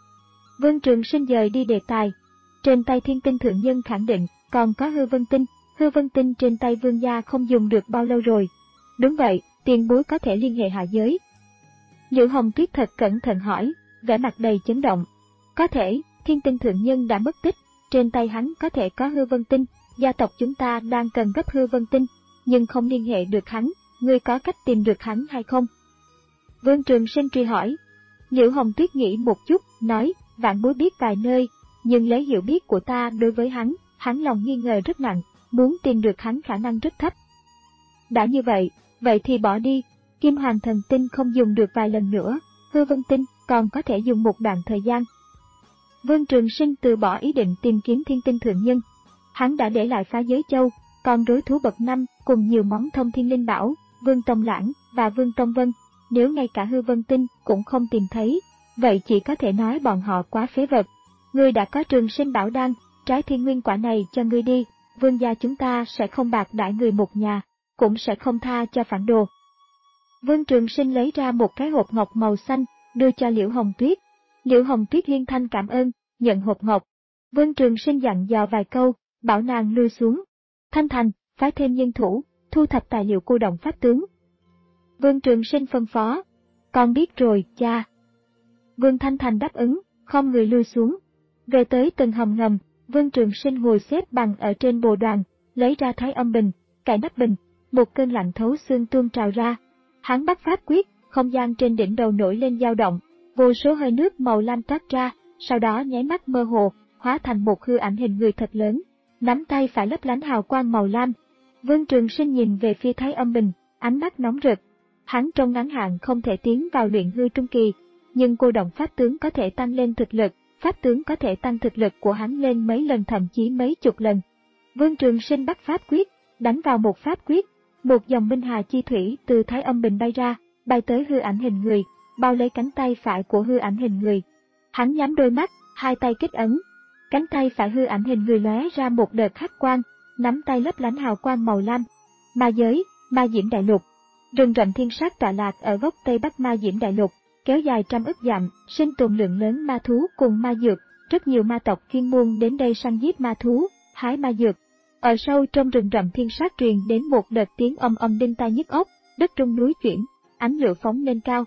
[SPEAKER 1] Vương Trường Sinh dời đi đề tài. Trên tay Thiên Tinh Thượng Nhân khẳng định, còn có hư vân tinh, hư vân tinh trên tay Vương gia không dùng được bao lâu rồi. Đúng vậy, tiền bối có thể liên hệ hạ giới. Liễu Hồng Tuyết thật cẩn thận hỏi, vẻ mặt đầy chấn động. Có thể, Thiên Tinh Thượng Nhân đã mất tích, trên tay hắn có thể có hư vân tinh, gia tộc chúng ta đang cần gấp hư vân tinh, nhưng không liên hệ được hắn, ngươi có cách tìm được hắn hay không? Vương Trường Sinh truy hỏi. Liễu Hồng Tuyết nghĩ một chút, nói, vãn bối biết vài nơi, nhưng lấy hiểu biết của ta đối với hắn, hắn lòng nghi ngờ rất nặng, muốn tìm được hắn khả năng rất thấp. Đã như vậy, vậy thì bỏ đi, Kim Hoàng Thần Tinh không dùng được vài lần nữa, hư vân tinh còn có thể dùng một đoạn thời gian. Vương Trường Sinh từ bỏ ý định tìm kiếm Thiên Tinh Thượng Nhân. Hắn đã để lại Phá Giới Châu, còn đối thú bậc năm cùng nhiều món thông thiên linh bảo, Vương Tông Lãng và Vương Tông Vân. Nếu ngay cả hư vân tinh cũng không tìm thấy, vậy chỉ có thể nói bọn họ quá phế vật. Ngươi đã có Trường Sinh bảo đan, trái thiên nguyên quả này cho ngươi đi, Vương gia chúng ta sẽ không bạc đãi người một nhà, cũng sẽ không tha cho phản đồ. Vương Trường Sinh lấy ra một cái hộp ngọc màu xanh, đưa cho Liễu Hồng Tuyết. Liễu Hồng Tuyết liên thanh cảm ơn, nhận hộp ngọc. Vương Trường Sinh dặn dò vài câu, bảo nàng lui xuống. Thanh Thành, phái thêm nhân thủ, thu thập tài liệu cô động pháp tướng. Vương Trường Sinh phân phó. Con biết rồi, cha. Vương Thanh Thành đáp ứng, không người lui xuống. Về tới từng hầm ngầm, Vương Trường Sinh ngồi xếp bằng ở trên bồ đoàn, lấy ra Thái Âm Bình, cài nắp bình, một cơn lạnh thấu xương tuôn trào ra. Hắn bắt pháp quyết, không gian trên đỉnh đầu nổi lên dao động, vô số hơi nước màu lam toát ra, sau đó nháy mắt mơ hồ, hóa thành một hư ảnh hình người thật lớn, nắm tay phải lấp lánh hào quang màu lam. Vương Trường Sinh nhìn về phía Thái Âm Bình, ánh mắt nóng rực. Hắn trong ngắn hạn không thể tiến vào luyện hư trung kỳ, nhưng cô động pháp tướng có thể tăng lên thực lực, pháp tướng có thể tăng thực lực của hắn lên mấy lần thậm chí mấy chục lần. Vương Trường Sinh bắt pháp quyết, đánh vào một pháp quyết, một dòng minh hà chi thủy từ Thái Âm Bình bay ra, bay tới hư ảnh hình người, bao lấy cánh tay phải của hư ảnh hình người. Hắn nhắm đôi mắt, hai tay kết ấn, cánh tay phải hư ảnh hình người lóe ra một đợt hắc quang, nắm tay lấp lánh hào quang màu lam. Ma giới, Ma Diễm Đại Lục. Rừng rậm thiên sát tọa lạc ở góc tây bắc Ma Diễm Đại Lục, kéo dài trăm ức dặm, sinh tồn lượng lớn ma thú cùng ma dược, rất nhiều ma tộc chuyên môn đến đây săn giết ma thú, hái ma dược. Ở sâu trong rừng rậm thiên sát truyền đến một đợt tiếng âm âm đinh tai nhức óc, đất rung núi chuyển, ánh lửa phóng lên cao.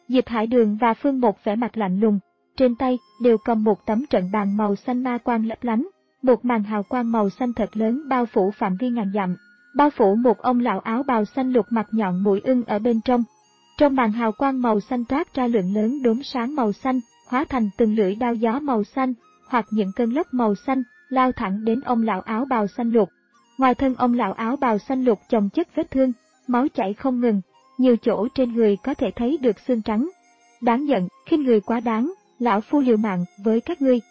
[SPEAKER 1] Diệp Hải Đường và Phương Một vẻ mặt lạnh lùng, trên tay đều cầm một tấm trận bàn màu xanh ma quang lấp lánh, một màn hào quang màu xanh thật lớn bao phủ phạm vi ngàn dặm, bao phủ một ông lão áo bào xanh lục mặt nhọn mũi ưng ở bên trong. Trong màn hào quang màu xanh toát ra lượng lớn đốm sáng màu xanh, hóa thành từng lưỡi đao gió màu xanh, hoặc những cơn lốc màu xanh, lao thẳng đến ông lão áo bào xanh lục. Ngoài thân ông lão áo bào xanh lục chồng chất vết thương, máu chảy không ngừng, nhiều chỗ trên người có thể thấy được xương trắng. Đáng giận, khinh người quá đáng, lão phu liều mạng với các ngươi.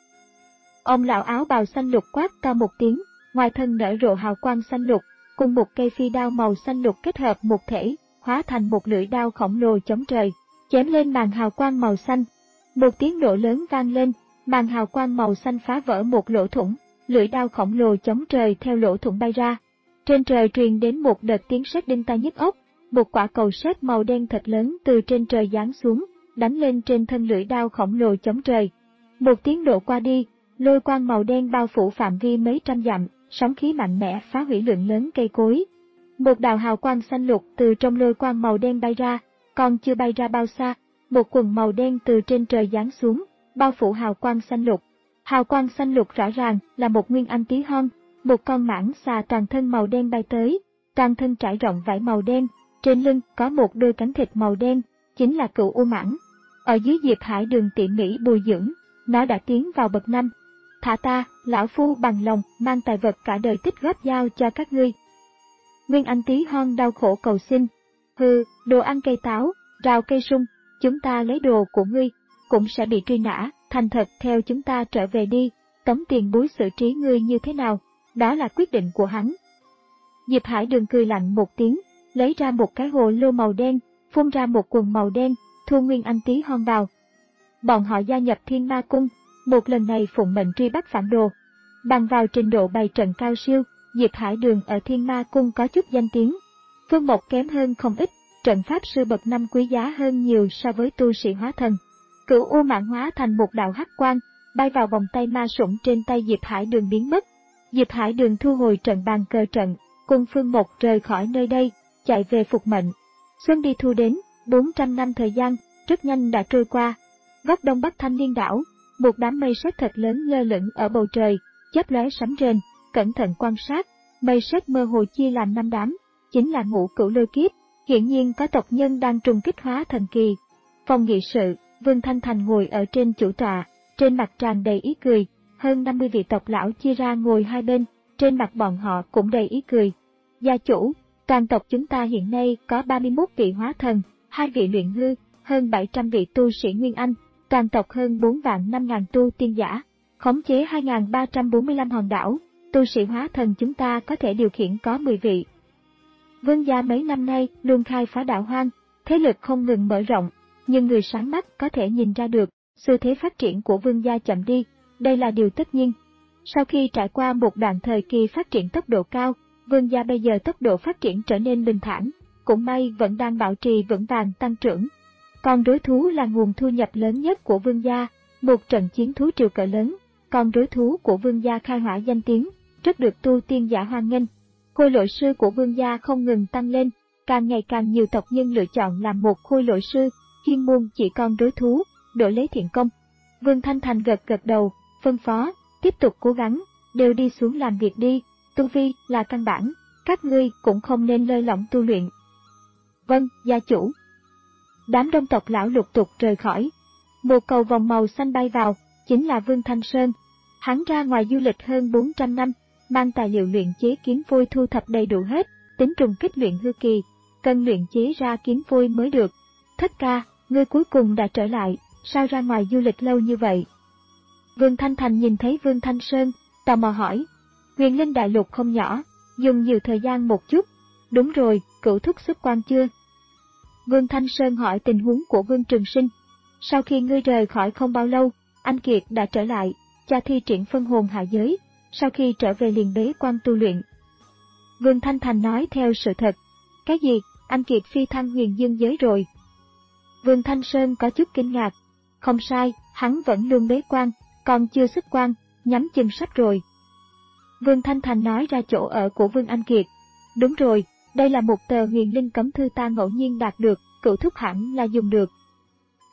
[SPEAKER 1] Ông lão áo bào xanh lục quát to một tiếng, ngoài thân nở rộ hào quang xanh lục, cùng một cây phi đao màu xanh lục kết hợp một thể, hóa thành một lưỡi đao khổng lồ chống trời, chém lên màn hào quang màu xanh. Một tiếng nổ lớn vang lên, màn hào quang màu xanh phá vỡ một lỗ thủng, lưỡi đao khổng lồ chống trời theo lỗ thủng bay ra. Trên trời truyền đến một đợt tiếng sét đinh tai nhức óc, một quả cầu sét màu đen thật lớn từ trên trời giáng xuống, đánh lên trên thân lưỡi đao khổng lồ chống trời. Một tiếng nổ qua đi, lôi quang màu đen bao phủ phạm vi mấy trăm dặm, sóng khí mạnh mẽ phá hủy lượng lớn cây cối. Một đạo hào quang xanh lục từ trong lôi quang màu đen bay ra, còn chưa bay ra bao xa, một quần màu đen từ trên trời giáng xuống, bao phủ hào quang xanh lục. Hào quang xanh lục rõ ràng là một nguyên anh tí hon, một con mãng xà toàn thân màu đen bay tới, toàn thân trải rộng vải màu đen, trên lưng có một đôi cánh thịt màu đen, chính là cựu u mãng. Ở dưới Diệp Hải Đường tỉ mỉ bồi dưỡng, nó đã tiến vào bậc năm. Thả ta, lão phu bằng lòng mang tài vật cả đời tích góp giao cho các ngươi. Nguyên anh tí hon đau khổ cầu xin, hừ, đồ ăn cây táo, rào cây sung, chúng ta lấy đồ của ngươi, cũng sẽ bị truy nã, thành thật theo chúng ta trở về đi, tống tiền bối xử trí ngươi như thế nào, đó là quyết định của hắn. Diệp Hải Đường cười lạnh một tiếng, lấy ra một cái hồ lô màu đen, phun ra một quần màu đen, thu Nguyên anh tí hon vào. Bọn họ gia nhập Thiên Ma Cung, một lần này phụng mệnh truy bắt phản đồ. Bằng vào trình độ bày trận cao siêu, Diệp Hải Đường ở Thiên Ma Cung có chút danh tiếng. Phương Mộc kém hơn không ít, trận pháp sư bậc năm quý giá hơn nhiều so với tu sĩ hóa thần. Cửu U mãng hóa thành một đạo hắc quang, bay vào vòng tay ma sủng trên tay Diệp Hải Đường biến mất. Diệp Hải Đường thu hồi trận bàn cờ trận, cùng Phương Mộc rời khỏi nơi đây, chạy về phục mệnh. Xuân đi thu đến, bốn trăm năm thời gian, rất nhanh đã trôi qua. Góc đông bắc Thanh Liên đảo, một đám mây sét thật lớn lơ lửng ở bầu trời, chớp lóe sấm rền, cẩn thận quan sát, mây sét mơ hồ chia làm năm đám, chính là ngũ cửu lôi kiếp, hiển nhiên có tộc nhân đang trùng kích hóa thần kỳ. Phòng nghị sự, Vương Thanh Thành ngồi ở trên chủ tọa, trên mặt tràn đầy ý cười, hơn năm mươi vị tộc lão chia ra ngồi hai bên, trên mặt bọn họ cũng đầy ý cười. Gia chủ, toàn tộc chúng ta hiện nay có ba mươi mốt vị hóa thần, hai vị luyện hư, hơn bảy trăm vị tu sĩ Nguyên Anh, toàn tộc hơn bốn vạn năm ngàn tu tiên giả, khống chế hai nghìn ba trăm bốn mươi lăm hòn đảo, tu sĩ hóa thần chúng ta có thể điều khiển có mười vị. Vương gia mấy năm nay luôn khai phá đạo hoang, thế lực không ngừng mở rộng, nhưng người sáng mắt có thể nhìn ra được, xu thế phát triển của vương gia chậm đi, đây là điều tất nhiên. Sau khi trải qua một đoạn thời kỳ phát triển tốc độ cao, vương gia bây giờ tốc độ phát triển trở nên bình thản, cũng may vẫn đang bảo trì vững vàng tăng trưởng. Còn đối thú là nguồn thu nhập lớn nhất của vương gia, một trận chiến thú triều cỡ lớn, còn đối thú của vương gia khai hỏa danh tiếng, rất được tu tiên giả hoan nghênh. Khôi lỗi sư của vương gia không ngừng tăng lên, càng ngày càng nhiều tộc nhân lựa chọn làm một khôi lỗi sư, chuyên môn chỉ con đối thú, đổi lấy thiện công. Vương Thanh Thành gật gật đầu, phân phó, tiếp tục cố gắng, đều đi xuống làm việc đi, tu vi là căn bản, các ngươi cũng không nên lơi lỏng tu luyện. Vâng, gia chủ. Đám đông tộc lão lục tục rời khỏi. Một cầu vòng màu xanh bay vào, chính là Vương Thanh Sơn. Hắn ra ngoài du lịch hơn bốn trăm năm, mang tài liệu luyện chế kiếm phôi thu thập đầy đủ hết, tính trùng kích luyện hư kỳ, cần luyện chế ra kiếm phôi mới được. Thất ca, ngươi cuối cùng đã trở lại, sao ra ngoài du lịch lâu như vậy? Vương Thanh Thành nhìn thấy Vương Thanh Sơn, tò mò hỏi. Huyền Linh đại lục không nhỏ, dùng nhiều thời gian một chút. Đúng rồi, cửu thúc xuất quan chưa? Vương Thanh Sơn hỏi tình huống của Vương Trường Sinh. Sau khi ngươi rời khỏi không bao lâu, anh Kiệt đã trở lại, cha thi triển phân hồn hạ giới, sau khi trở về liền bế quan tu luyện. Vương Thanh Thành nói theo sự thật. Cái gì, anh Kiệt phi thăng huyền dương giới rồi? Vương Thanh Sơn có chút kinh ngạc. Không sai, hắn vẫn luôn bế quan, còn chưa xuất quan, nhắm chừng sắp rồi. Vương Thanh Thành nói ra chỗ ở của Vương Anh Kiệt. Đúng rồi, đây là một tờ huyền linh cấm thư ta ngẫu nhiên đạt được, cửu thúc hẳn là dùng được.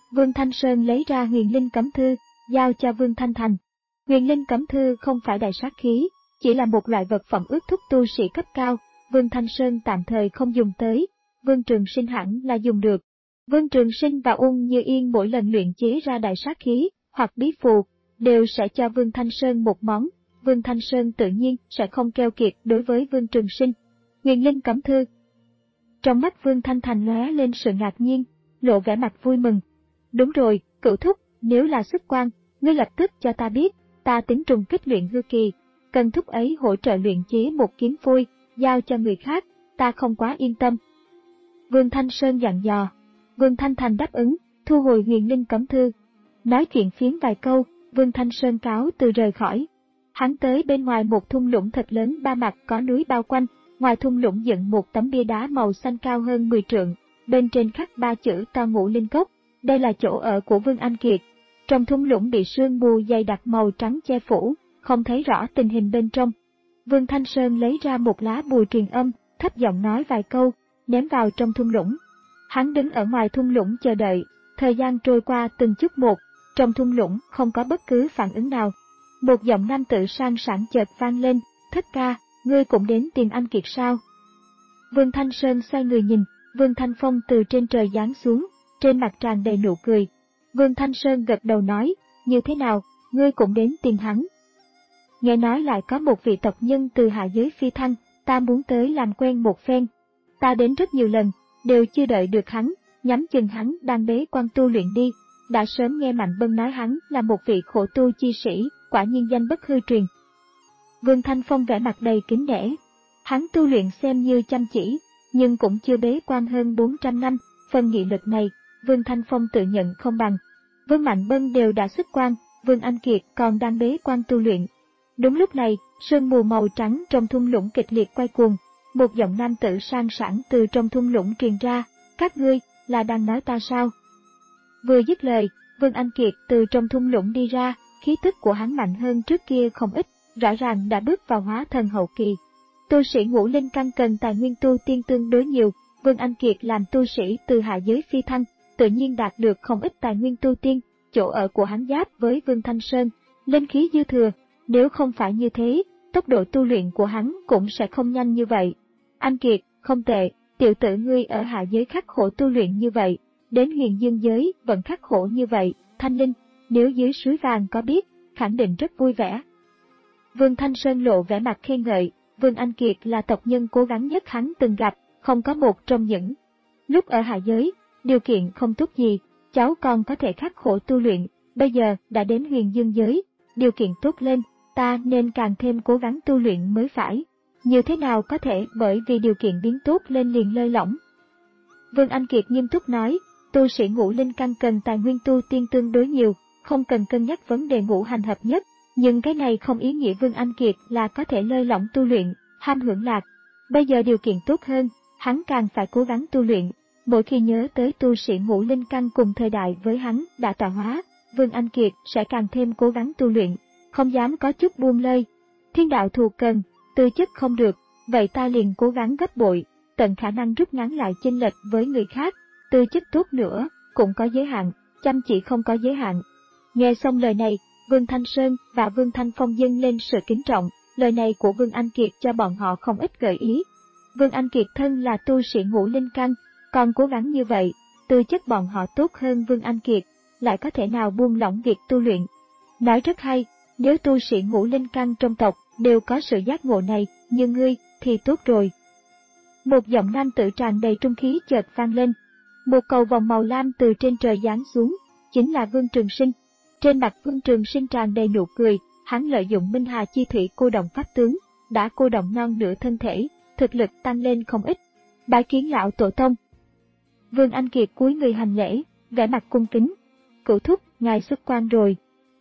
[SPEAKER 1] Vương Thanh Sơn lấy ra huyền linh cấm thư, giao cho Vương Thanh Thành. Huyền linh cấm thư không phải đại sát khí, chỉ là một loại vật phẩm ước thúc tu sĩ cấp cao, Vương Thanh Sơn tạm thời không dùng tới, Vương Trường Sinh hẳn là dùng được. Vương Trường Sinh và Ung Như Yên mỗi lần luyện chế ra đại sát khí, hoặc bí phù, đều sẽ cho Vương Thanh Sơn một món, Vương Thanh Sơn tự nhiên sẽ không keo kiệt đối với Vương Trường Sinh. Huyền linh cấm thư. Trong mắt Vương Thanh Thành lóe lên sự ngạc nhiên, lộ vẻ mặt vui mừng. Đúng rồi, Cửu thúc, nếu là xuất quan, ngươi lập tức cho ta biết, ta tính trùng kích luyện hư kỳ, cần thúc ấy hỗ trợ luyện chế một kiếm phôi, giao cho người khác, ta không quá yên tâm. Vương Thanh Sơn dặn dò. Vương Thanh Thành đáp ứng, thu hồi huyền linh cấm thư. Nói chuyện phiếm vài câu, Vương Thanh Sơn cáo từ rời khỏi. Hắn tới bên ngoài một thung lũng thật lớn ba mặt có núi bao quanh, ngoài thung lũng dựng một tấm bia đá màu xanh cao hơn mười trượng, bên trên khắc ba chữ to Ngũ Linh Cốc, đây là chỗ ở của Vương Anh Kiệt. Trong thung lũng bị sương mù dày đặc màu trắng che phủ, không thấy rõ tình hình bên trong. Vương Thanh Sơn lấy ra một lá bùa truyền âm, thấp giọng nói vài câu, ném vào trong thung lũng. Hắn đứng ở ngoài thung lũng chờ đợi, thời gian trôi qua từng chút một, trong thung lũng không có bất cứ phản ứng nào. Một giọng nam tử sang sảng chợt vang lên, Thất ca, ngươi cũng đến tìm anh Kiệt sao? Vương Thanh Sơn xoay người nhìn, Vương Thanh Phong từ trên trời giáng xuống, trên mặt tràn đầy nụ cười. Vương Thanh Sơn gật đầu nói, như thế nào, ngươi cũng đến tìm hắn. Nghe nói lại có một vị tộc nhân từ hạ giới phi thăng, ta muốn tới làm quen một phen. Ta đến rất nhiều lần, đều chưa đợi được hắn, nhắm chừng hắn đang bế quan tu luyện đi. Đã sớm nghe Mạnh Bân nói hắn là một vị khổ tu chi sĩ, quả nhiên danh bất hư truyền. Vương Thanh Phong vẻ mặt đầy kính nể. Hắn tu luyện xem như chăm chỉ, nhưng cũng chưa bế quan hơn bốn trăm năm, phần nghị lực này, Vương Thanh Phong tự nhận không bằng. Vương Mạnh Bân đều đã xuất quan, Vương Anh Kiệt còn đang bế quan tu luyện. Đúng lúc này, sương mù màu trắng trong thung lũng kịch liệt quay cuồng, một giọng nam tử sang sảng từ trong thung lũng truyền ra, các ngươi, là đang nói ta sao? Vừa dứt lời, Vương Anh Kiệt từ trong thung lũng đi ra, khí tức của hắn mạnh hơn trước kia không ít, rõ ràng đã bước vào hóa thần hậu kỳ. Tu sĩ ngũ linh căn cần tài nguyên tu tiên tương đối nhiều, Vương Anh Kiệt làm tu sĩ từ hạ giới phi thăng, tự nhiên đạt được không ít tài nguyên tu tiên, chỗ ở của hắn giáp với Vương Thanh Sơn, linh khí dư thừa, nếu không phải như thế, tốc độ tu luyện của hắn cũng sẽ không nhanh như vậy. Anh Kiệt, không tệ, tiểu tử ngươi ở hạ giới khắc khổ tu luyện như vậy, đến huyền dương giới vẫn khắc khổ như vậy, Thanh Linh, nếu dưới suối vàng có biết, khẳng định rất vui vẻ. Vương Thanh Sơn lộ vẻ mặt khen ngợi, Vương Anh Kiệt là tộc nhân cố gắng nhất hắn từng gặp, không có một trong những. Lúc ở hạ giới, điều kiện không tốt gì, cháu còn có thể khắc khổ tu luyện, bây giờ đã đến huyền dương giới, điều kiện tốt lên, ta nên càng thêm cố gắng tu luyện mới phải. Như thế nào có thể bởi vì điều kiện biến tốt lên liền lơi lỏng. Vương Anh Kiệt nghiêm túc nói, tu sĩ ngũ linh căn cần tài nguyên tu tiên tương đối nhiều, không cần cân nhắc vấn đề ngũ hành hợp nhất, nhưng cái này không ý nghĩa Vương Anh Kiệt là có thể lơi lỏng tu luyện, ham hưởng lạc. Bây giờ điều kiện tốt hơn, hắn càng phải cố gắng tu luyện. Mỗi khi nhớ tới tu sĩ ngũ linh căn cùng thời đại với hắn đã tọa hóa, Vương Anh Kiệt sẽ càng thêm cố gắng tu luyện, không dám có chút buông lơi. Thiên đạo thù cần, tư chất không được, vậy ta liền cố gắng gấp bội, tận khả năng rút ngắn lại chênh lệch với người khác. Tư chất tốt nữa, cũng có giới hạn, chăm chỉ không có giới hạn. Nghe xong lời này, Vương Thanh Sơn và Vương Thanh Phong dâng lên sự kính trọng, lời này của Vương Anh Kiệt cho bọn họ không ít gợi ý. Vương Anh Kiệt thân là tu sĩ ngũ linh căn, còn cố gắng như vậy, tư chất bọn họ tốt hơn Vương Anh Kiệt, lại có thể nào buông lỏng việc tu luyện. Nói rất hay, nếu tu sĩ ngũ linh căn trong tộc đều có sự giác ngộ này, như ngươi, thì tốt rồi. Một giọng nam tử tràn đầy trung khí chợt vang lên. Một cầu vòng màu lam từ trên trời giáng xuống, chính là Vương Trường Sinh. Trên mặt Vương Trường Sinh tràn đầy nụ cười, hắn lợi dụng Minh Hà Chi Thủy cô động pháp tướng, đã cô động non nửa thân thể, thực lực tăng lên không ít. Bái kiến lão tổ tông. Vương Anh Kiệt cúi người hành lễ, vẻ mặt cung kính. Cửu thúc, ngài xuất quan rồi.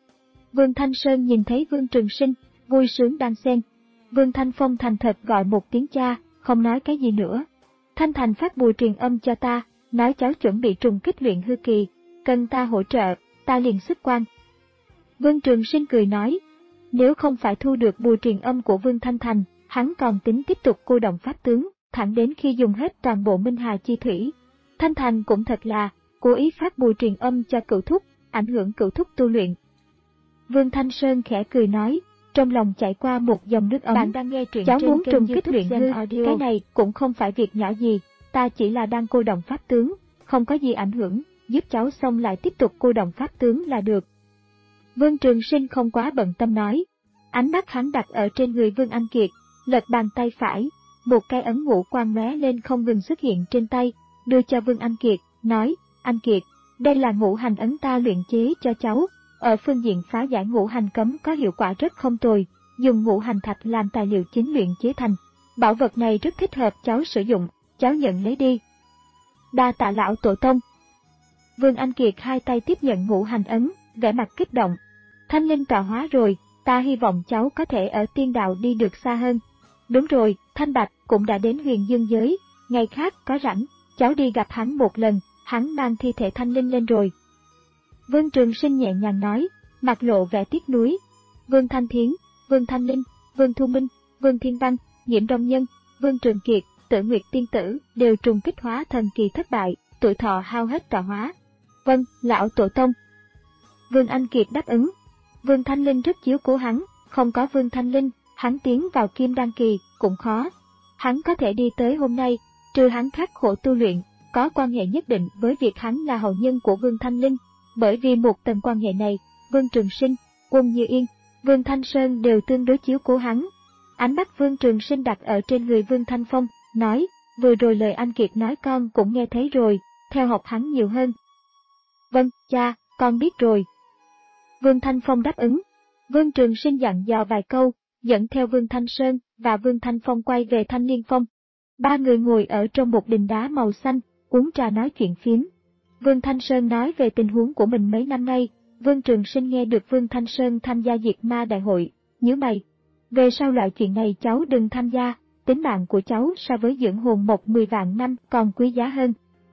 [SPEAKER 1] Vương Thanh Sơn nhìn thấy Vương Trường Sinh, vui sướng đan xen. Vương Thanh Phong thành thật gọi một tiếng cha, không nói cái gì nữa. Thanh Thành phát bùa truyền âm cho ta, nói cháu chuẩn bị trùng kích luyện hư kỳ, cần ta hỗ trợ, ta liền xuất quan. Vương Trường Sinh cười nói, nếu không phải thu được bùa truyền âm của Vương Thanh Thành, hắn còn tính tiếp tục cô động pháp tướng, thẳng đến khi dùng hết toàn bộ Minh Hà Chi Thủy. Thanh Thành cũng thật là, cố ý phát bùi truyền âm cho Cửu Thúc, ảnh hưởng Cửu Thúc tu luyện. Vương Thanh Sơn khẽ cười nói, trong lòng chảy qua một dòng nước ấm. Bạn đang nghe truyện cháu trên muốn trùng kích luyện hư, cái này cũng không phải việc nhỏ gì, ta chỉ là đang cô động pháp tướng, không có gì ảnh hưởng, giúp cháu xong lại tiếp tục cô động pháp tướng là được. Vương Trường Sinh không quá bận tâm nói, ánh mắt hắn đặt ở trên người Vương Anh Kiệt, lật bàn tay phải, một cái ấn ngũ quang lóe lên không ngừng xuất hiện trên tay, đưa cho Vương Anh Kiệt, nói, Anh Kiệt, đây là ngũ hành ấn ta luyện chế cho cháu, ở phương diện phá giải ngũ hành cấm có hiệu quả rất không tồi, dùng ngũ hành thạch làm tài liệu chính luyện chế thành. Bảo vật này rất thích hợp cháu sử dụng, cháu nhận lấy đi. Đa tạ lão tổ tông. Vương Anh Kiệt hai tay tiếp nhận ngũ hành ấn, vẻ mặt kích động. Thanh linh tọa hóa rồi, ta hy vọng cháu có thể ở tiên đạo đi được xa hơn. Đúng rồi, Thanh Bạch cũng đã đến Huyền Dương giới, ngày khác có rảnh, cháu đi gặp hắn một lần, hắn mang thi thể Thanh linh lên rồi. Vương Trường Sinh nhẹ nhàng nói, mặt lộ vẻ tiếc nuối. Vương Thanh Thiến, Vương Thanh Linh, Vương Thu Minh, Vương Thiên Văn, Nhiễm Đông Nhân, Vương Trường Kiệt, Tử Nguyệt Tiên Tử đều trùng kích hóa thần kỳ thất bại, tuổi thọ hao hết tọa hóa. Vâng, lão tổ tông. Vương Anh Kiệt đáp ứng. Vương Thanh Linh rất chiếu cố hắn, không có Vương Thanh Linh, hắn tiến vào Kim Đan kỳ cũng khó. Hắn có thể đi tới hôm nay, trừ hắn khắc khổ tu luyện, có quan hệ nhất định với việc hắn là hậu nhân của Vương Thanh Linh. Bởi vì một tầng quan hệ này, Vương Trường Sinh, Quân Như Yên, Vương Thanh Sơn đều tương đối chiếu cố hắn. Ánh mắt Vương Trường Sinh đặt ở trên người Vương Thanh Phong, nói, vừa rồi lời anh Kiệt nói con cũng nghe thấy rồi, theo học hắn nhiều hơn. Vâng, cha, con biết rồi. Vương Thanh Phong đáp ứng. Vương Trường Sinh dặn dò vài câu, dẫn theo Vương Thanh Sơn và Vương Thanh Phong quay về Thanh Liên Phong. Ba người ngồi ở trong một đình đá màu xanh, uống trà nói chuyện phiếm. Vương Thanh Sơn nói về tình huống của mình mấy năm nay, Vương Trường Sinh nghe được Vương Thanh Sơn tham gia diệt ma đại hội, nhíu mày. Về sau loại chuyện này cháu đừng tham gia, tính mạng của cháu so với dưỡng hồn một mười vạn năm còn quý giá hơn.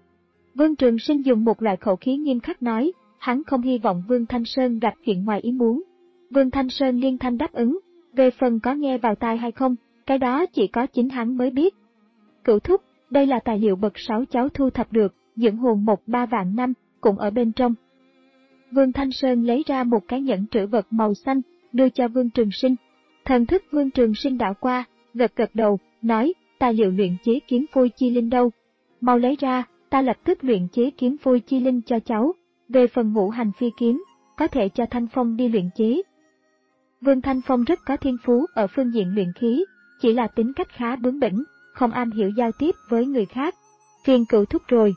[SPEAKER 1] Vương Trường Sinh dùng một loại khẩu khí nghiêm khắc nói, hắn không hy vọng Vương Thanh Sơn gặp chuyện ngoài ý muốn. Vương Thanh Sơn liên thanh đáp ứng, về phần có nghe vào tai hay không, cái đó chỉ có chính hắn mới biết. Cửu Thúc, đây là tài liệu bậc sáu cháu thu thập được, dưỡng hồn một ba vạn năm, cũng ở bên trong. Vương Thanh Sơn lấy ra một cái nhẫn trữ vật màu xanh, đưa cho Vương Trường Sinh. Thần thức Vương Trường Sinh đảo qua, gật gật đầu, nói, tài liệu luyện chế kiếm phôi chi linh đâu? Mau lấy ra, ta lập tức luyện chế kiếm phôi chi linh cho cháu. Về phần ngũ hành phi kiếm, có thể cho Thanh Phong đi luyện chế. Vương Thanh Phong rất có thiên phú ở phương diện luyện khí, chỉ là tính cách khá bướng bỉnh, không am hiểu giao tiếp với người khác. Phiền Cửu Thúc rồi.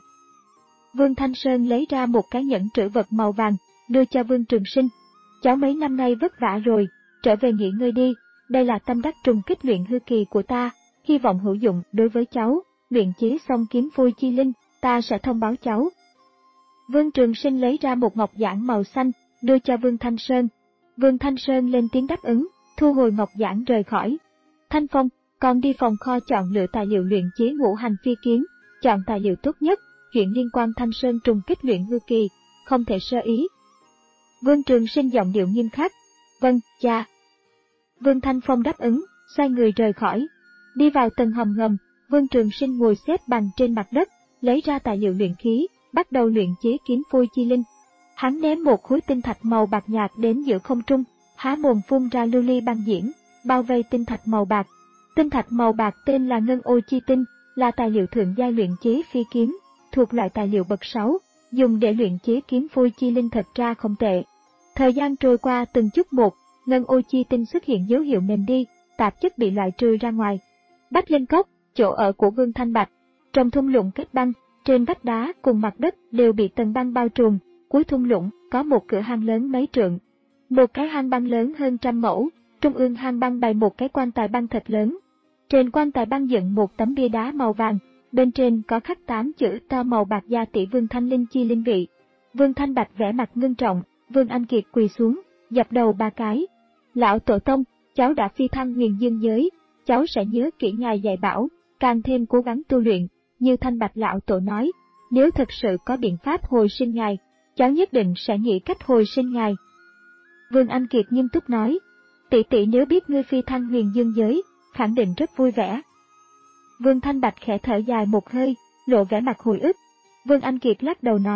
[SPEAKER 1] Vương Thanh Sơn lấy ra một cái nhẫn trữ vật màu vàng, đưa cho Vương Trường Sinh. Cháu mấy năm nay vất vả rồi, trở về nghỉ ngơi đi, đây là tâm đắc trùng kích luyện hư kỳ của ta, hy vọng hữu dụng đối với cháu, luyện chế xong kiếm phôi chi linh, ta sẽ thông báo cháu. Vương Trường Sinh lấy ra một ngọc giản màu xanh, đưa cho Vương Thanh Sơn. Vương Thanh Sơn lên tiếng đáp ứng, thu hồi ngọc giản rời khỏi. Thanh Phong, còn đi phòng kho chọn lựa tài liệu luyện chế ngũ hành phi kiếm, chọn tài liệu tốt nhất, chuyện liên quan Thanh Sơn trùng kích luyện hư kỳ, không thể sơ ý. Vương Trường Sinh giọng điệu nghiêm khắc. Vâng, cha. Vương Thanh Phong đáp ứng, xoay người rời khỏi. Đi vào tầng hầm ngầm, Vương Trường Sinh ngồi xếp bằng trên mặt đất, lấy ra tài liệu luyện khí, bắt đầu luyện chế kiếm phôi chi linh. Hắn ném một khối tinh thạch màu bạc nhạt đến giữa không trung, há mồm phun ra lưu ly băng diễm, bao vây tinh thạch màu bạc. Tinh thạch màu bạc tên là ngân ô chi tinh, là tài liệu thượng giai luyện chế phi kiếm, thuộc loại tài liệu bậc sáu, dùng để luyện chế kiếm phôi chi linh thật ra không tệ. Thời gian trôi qua từng chút một, ngân ô chi tinh xuất hiện dấu hiệu mềm đi, tạp chất bị loại trừ ra ngoài. Bách Linh Cốc, chỗ ở của Vương Thanh Bạch, trong thung lũng kết băng, trên vách đá cùng mặt đất đều bị tầng băng bao trùm, cuối thung lũng có một cửa hang lớn mấy trượng. Một cái hang băng lớn hơn trăm mẫu, trung ương hang băng bày một cái quan tài băng thật lớn. Trên quan tài băng dựng một tấm bia đá màu vàng, bên trên có khắc tám chữ to màu bạc gia tỷ Vương Thanh Linh chi linh vị. Vương Thanh Bạch vẻ mặt ngưng trọng, Vương Anh Kiệt quỳ xuống, dập đầu ba cái. Lão tổ tông, cháu đã phi thăng huyền dương giới, cháu sẽ nhớ kỹ ngài dạy bảo, càng thêm cố gắng tu luyện. Như Thanh Bạch lão tổ nói, nếu thật sự có biện pháp hồi sinh ngài, cháu nhất định sẽ nghĩ cách hồi sinh ngài. Vương Anh Kiệt nghiêm túc nói, tỷ tỷ nếu biết ngươi phi thăng huyền dương giới, khẳng định rất vui vẻ. Vương Thanh Bạch khẽ thở dài một hơi, lộ vẻ mặt hồi ức. Vương Anh Kiệt lắc đầu nói,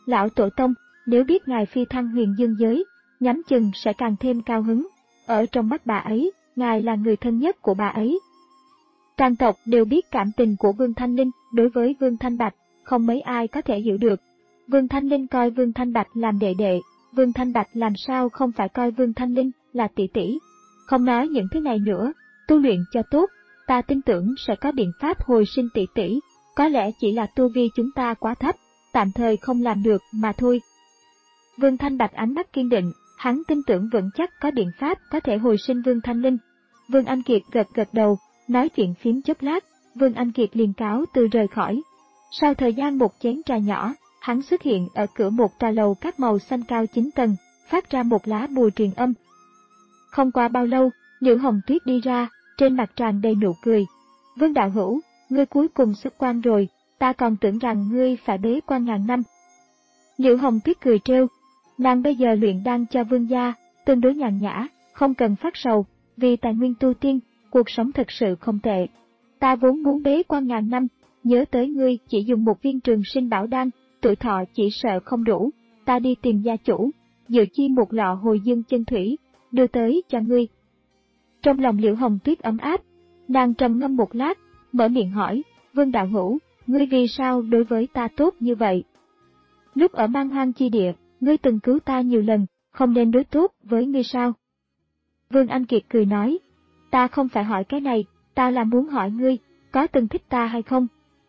[SPEAKER 1] Lão Tổ Tông, nếu biết ngài phi thăng huyền dương giới, nhắm chừng sẽ càng thêm cao hứng. Ở trong mắt bà ấy, ngài là người thân nhất của bà ấy. Toàn tộc đều biết cảm tình của Vương Thanh Linh đối với Vương Thanh Bạch, không mấy ai có thể hiểu được. Vương Thanh Linh coi Vương Thanh Bạch làm đệ đệ, Vương Thanh Bạch làm sao không phải coi Vương Thanh Linh là tỷ tỷ. Không nói những thứ này nữa, tu luyện cho tốt, ta tin tưởng sẽ có biện pháp hồi sinh tỷ tỷ, có lẽ chỉ là tu vi chúng ta quá thấp, tạm thời không làm được mà thôi. Vương Thanh Bạch ánh mắt kiên định, hắn tin tưởng vững chắc có biện pháp có thể hồi sinh Vương Thanh Linh. Vương Anh Kiệt gật gật đầu, nói chuyện phím chốc lát, Vương Anh Kiệt liền cáo từ rời khỏi. Sau thời gian một chén trà nhỏ, hắn xuất hiện ở cửa một trà lầu các màu xanh cao chín tầng, phát ra một lá bùa truyền âm. Không qua bao lâu, Liễu Hồng Tuyết đi ra, trên mặt tràn đầy nụ cười. Vương đạo hữu, ngươi cuối cùng xuất quan rồi, ta còn tưởng rằng ngươi phải bế quan ngàn năm. Liễu Hồng Tuyết cười trêu, nàng bây giờ luyện đan cho vương gia, tương đối nhàn nhã, không cần phát sầu, vì tài nguyên tu tiên, cuộc sống thật sự không tệ. Ta vốn muốn bế quan ngàn năm, nhớ tới ngươi chỉ dùng một viên trường sinh bảo đan, tuổi thọ chỉ sợ không đủ, ta đi tìm gia chủ, dự chi một lọ hồi dương chân thủy, đưa tới cho ngươi. Trong lòng Liễu Hồng Tuyết ấm áp, nàng trầm ngâm một lát, mở miệng hỏi, Vương đạo hữu, ngươi vì sao đối với ta tốt như vậy? Lúc ở Man Hoang chi địa, ngươi từng cứu ta nhiều lần, không nên đối tốt với ngươi sao? Vương Anh Kiệt cười nói, ta không phải hỏi cái này, ta là muốn hỏi ngươi, có từng thích ta hay không?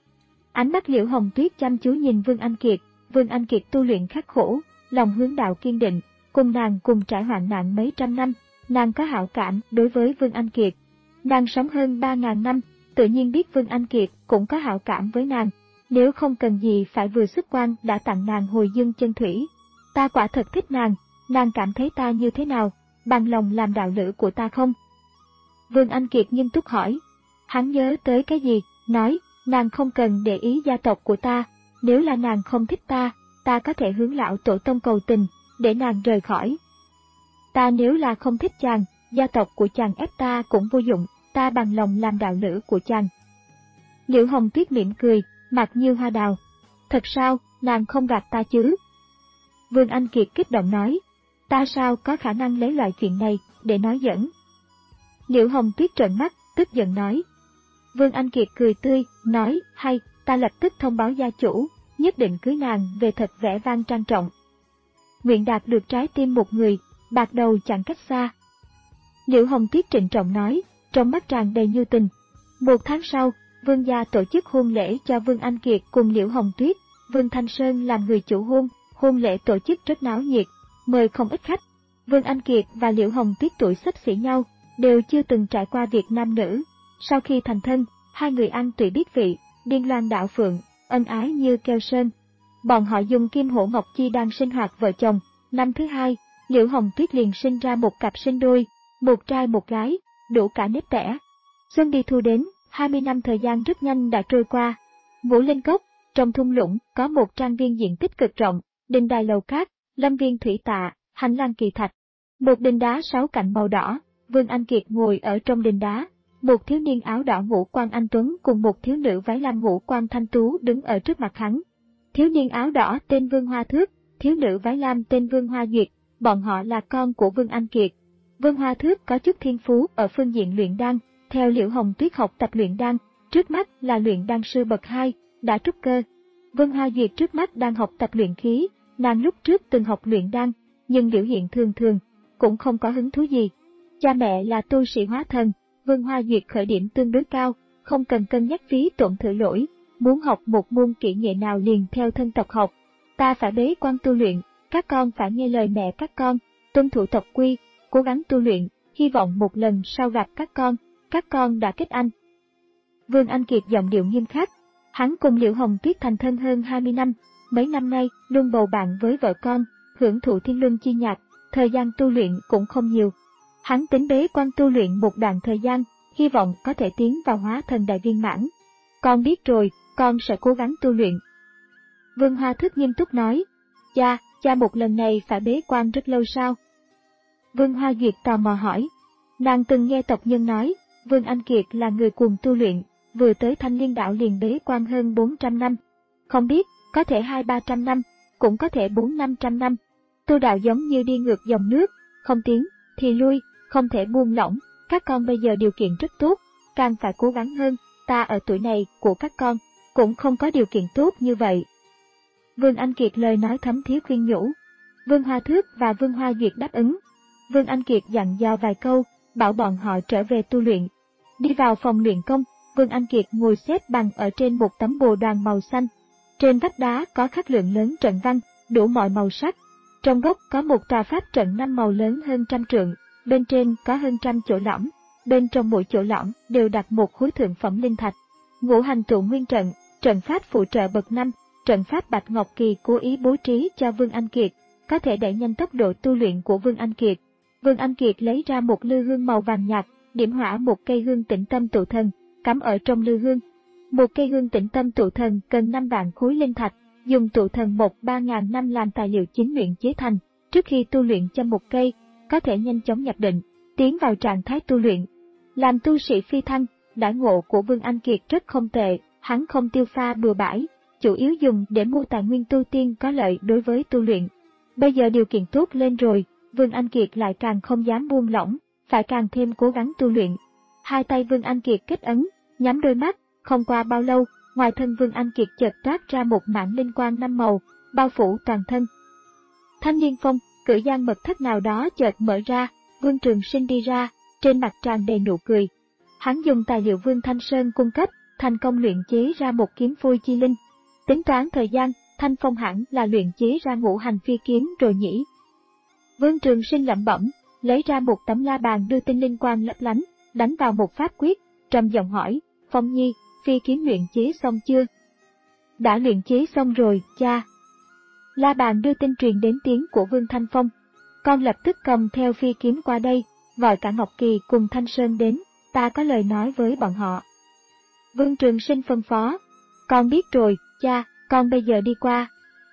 [SPEAKER 1] Ánh mắt Liễu Hồng Tuyết chăm chú nhìn Vương Anh Kiệt, Vương Anh Kiệt tu luyện khắc khổ, lòng hướng đạo kiên định, cùng nàng cùng trải hoạn nạn mấy trăm năm, nàng có hảo cảm đối với Vương Anh Kiệt. Nàng sống hơn ba ngàn năm, tự nhiên biết Vương Anh Kiệt cũng có hảo cảm với nàng, nếu không cần gì phải vừa xuất quan đã tặng nàng hồi dương chân thủy. Ta quả thật thích nàng, nàng cảm thấy ta như thế nào, bằng lòng làm đạo lữ của ta không? Vương Anh Kiệt nghiêm túc hỏi. Hắn nhớ tới cái gì, nói, nàng không cần để ý gia tộc của ta, nếu là nàng không thích ta, ta có thể hướng lão tổ tông cầu tình, để nàng rời khỏi. Ta nếu là không thích chàng, gia tộc của chàng ép ta cũng vô dụng, ta bằng lòng làm đạo lữ của chàng. Liễu Hồng Tuyết mỉm cười, mặt như hoa đào. Thật sao, nàng không gạt ta chứ? Vương Anh Kiệt kích động nói, ta sao có khả năng lấy loại chuyện này để nói giỡn? Liễu Hồng Tuyết trợn mắt, tức giận nói. Vương Anh Kiệt cười tươi, nói, hay, ta lập tức thông báo gia chủ, nhất định cưới nàng về thật vẻ vang trang trọng. Nguyện đạt được trái tim một người, bạc đầu chẳng cách xa. Liễu Hồng Tuyết trịnh trọng nói, trong mắt tràn đầy như tình. Một tháng sau, Vương gia tổ chức hôn lễ cho Vương Anh Kiệt cùng Liễu Hồng Tuyết, Vương Thanh Sơn làm người chủ hôn, hôn lễ tổ chức rất náo nhiệt, mời không ít khách. Vương Anh Kiệt và Liễu Hồng Tuyết tuổi xấp xỉ nhau, đều chưa từng trải qua việc nam nữ. Sau khi thành thân, hai người ăn tùy biết vị, điên loan đạo phượng, ân ái như keo sơn. Bọn họ dùng kim hổ ngọc chi đang sinh hoạt vợ chồng. Năm thứ hai, Liễu Hồng Tuyết liền sinh ra một cặp sinh đôi, một trai một gái, đủ cả nếp tẻ. Xuân đi thu đến, hai mươi năm thời gian rất nhanh đã trôi qua. Ngũ Linh Cốc, trong thung lũng có một trang viên diện tích cực rộng, đình đài lầu cát, lâm viên thủy tạ, hành lang kỳ thạch. Một đình đá sáu cạnh màu đỏ, Vương Anh Kiệt ngồi ở trong đình đá. Một thiếu niên áo đỏ ngũ quan anh tuấn cùng một thiếu nữ váy lam ngũ quan thanh tú đứng ở trước mặt hắn. Thiếu niên áo đỏ tên Vương Hoa Thước, thiếu nữ váy lam tên Vương Hoa Duyệt, bọn họ là con của Vương Anh Kiệt. Vương Hoa Thước có chút thiên phú ở phương diện luyện đan, theo Liễu Hồng Tuyết học tập luyện đan, trước mắt là luyện đan sư bậc hai, đã trúc cơ. Vương Hoa Duyệt trước mắt đang học tập luyện khí, nàng lúc trước từng học luyện đan, nhưng biểu hiện thường thường, cũng không có hứng thú gì. Cha mẹ là tu sĩ hóa thần, Vương Hoa Duyệt khởi điểm tương đối cao, không cần cân nhắc phí tổn thử lỗi, muốn học một môn kỹ nghệ nào liền theo thân tộc học. Ta phải bế quan tu luyện, các con phải nghe lời mẹ các con, tuân thủ tộc quy, cố gắng tu luyện, hy vọng một lần sau gặp các con, các con đã kết anh. Vương Anh Kiệt giọng điệu nghiêm khắc, hắn cùng Liễu Hồng Tuyết thành thân hơn hai mươi năm, mấy năm nay luôn bầu bạn với vợ con, hưởng thụ thiên luân chi nhạc, thời gian tu luyện cũng không nhiều. Hắn tính bế quan tu luyện một đoạn thời gian, hy vọng có thể tiến vào hóa thần đại viên mãn. Con biết rồi, con sẽ cố gắng tu luyện. Vương Hoa Thước nghiêm túc nói, cha, cha một lần này phải bế quan rất lâu sao? Vương Hoa Duyệt tò mò hỏi, nàng từng nghe tộc nhân nói, Vương Anh Kiệt là người cuồng tu luyện, vừa tới Thanh Liên Đạo liền bế quan hơn bốn trăm năm. Không biết, có thể hai ba trăm năm, cũng có thể bốn năm trăm năm. Tu đạo giống như đi ngược dòng nước, không tiến thì lui, không thể buông lỏng. Các con bây giờ điều kiện rất tốt, càng phải cố gắng hơn. Ta ở tuổi này của các con cũng không có điều kiện tốt như vậy. Vương Anh Kiệt lời nói thấm thía khuyên nhủ. Vương Hoa Thước và Vương Hoa Duyệt đáp ứng. Vương Anh Kiệt dặn dò vài câu, bảo bọn họ trở về tu luyện. Đi vào phòng luyện công, Vương Anh Kiệt ngồi xếp bằng ở trên một tấm bồ đoàn màu xanh. Trên vách đá có khắc lượng lớn trận văn, đủ mọi màu sắc. Trong góc có một tòa pháp trận năm màu lớn hơn trăm trượng, bên trên có hơn trăm chỗ lõm, bên trong mỗi chỗ lõm đều đặt một khối thượng phẩm linh thạch. Ngũ hành tụ nguyên trận, trận pháp phụ trợ bậc năm, trận pháp Bạch Ngọc Kỳ cố ý bố trí cho Vương Anh Kiệt, có thể đẩy nhanh tốc độ tu luyện của Vương Anh Kiệt. Vương Anh Kiệt lấy ra một lư hương màu vàng nhạt, điểm hỏa một cây hương tĩnh tâm tụ thần, cắm ở trong lư hương. Một cây hương tĩnh tâm tụ thần cần năm vạn khối linh thạch, dùng tụ thần một ba ngàn năm làm tài liệu chính luyện chế thành. Trước khi tu luyện cho một cây, có thể nhanh chóng nhập định, tiến vào trạng thái tu luyện. Làm tu sĩ phi thăng, đãi ngộ của Vương Anh Kiệt rất không tệ, hắn không tiêu pha bừa bãi, chủ yếu dùng để mua tài nguyên tu tiên có lợi đối với tu luyện. Bây giờ điều kiện tốt lên rồi, Vương Anh Kiệt lại càng không dám buông lỏng, phải càng thêm cố gắng tu luyện. Hai tay Vương Anh Kiệt kết ấn, nhắm đôi mắt, không qua bao lâu, ngoài thân Vương Anh Kiệt chợt toát ra một mảng linh quang năm màu, bao phủ toàn thân. Thanh Niên Phong, cử gian mật thất nào đó chợt mở ra, Vương Trường Sinh đi ra, trên mặt tràn đầy nụ cười. Hắn dùng tài liệu Vương Thanh Sơn cung cấp, thành công luyện chế ra một kiếm phôi chi linh. Tính toán thời gian, Thanh Phong hẳn là luyện chế ra ngũ hành phi kiếm rồi nhỉ. Vương Trường Sinh lẩm bẩm, lấy ra một tấm la bàn đưa tinh linh quang lấp lánh, đánh vào một pháp quyết, trầm giọng hỏi, Phong Nhi, phi kiếm luyện chế xong chưa? Đã luyện chế xong rồi, cha. La bàn đưa tin truyền đến tiếng của Vương Thanh Phong. Con lập tức cầm theo phi kiếm qua đây, gọi cả Ngọc Kỳ cùng Thanh Sơn đến, ta có lời nói với bọn họ. Vương Trường Sinh phân phó, con biết rồi, cha, con bây giờ đi qua.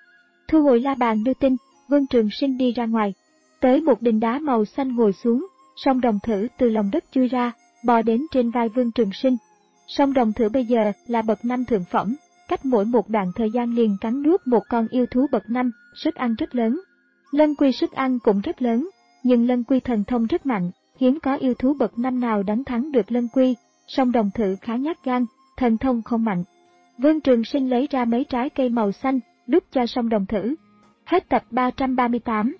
[SPEAKER 1] Thu hồi la bàn đưa tin, Vương Trường Sinh đi ra ngoài, tới một đình đá màu xanh ngồi xuống, song đồng thử từ lòng đất chui ra, bò đến trên vai Vương Trường Sinh. Song đồng thử bây giờ là bậc năm thượng phẩm, cách mỗi một đoạn thời gian liền cắn nuốt một con yêu thú bậc năm, sức ăn rất lớn. Lân quy sức ăn cũng rất lớn, nhưng lân quy thần thông rất mạnh, hiếm có yêu thú bậc năm nào đánh thắng được lân quy, song đồng thử khá nhát gan, thần thông không mạnh. Vương Trường Sinh lấy ra mấy trái cây màu xanh, đút cho song đồng thử. Hết tập ba trăm ba mươi tám.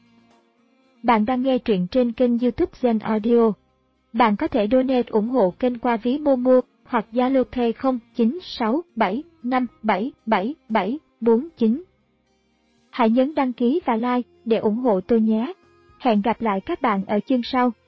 [SPEAKER 1] Bạn đang nghe truyện trên kênh YouTube Zen Audio. Bạn có thể donate ủng hộ kênh qua ví Momo hoặc Zalo Pay không chín sáu bảy năm bảy bảy bảy bốn chín. Hãy nhấn đăng ký và like để ủng hộ tôi nhé. Hẹn gặp lại các bạn ở chương sau.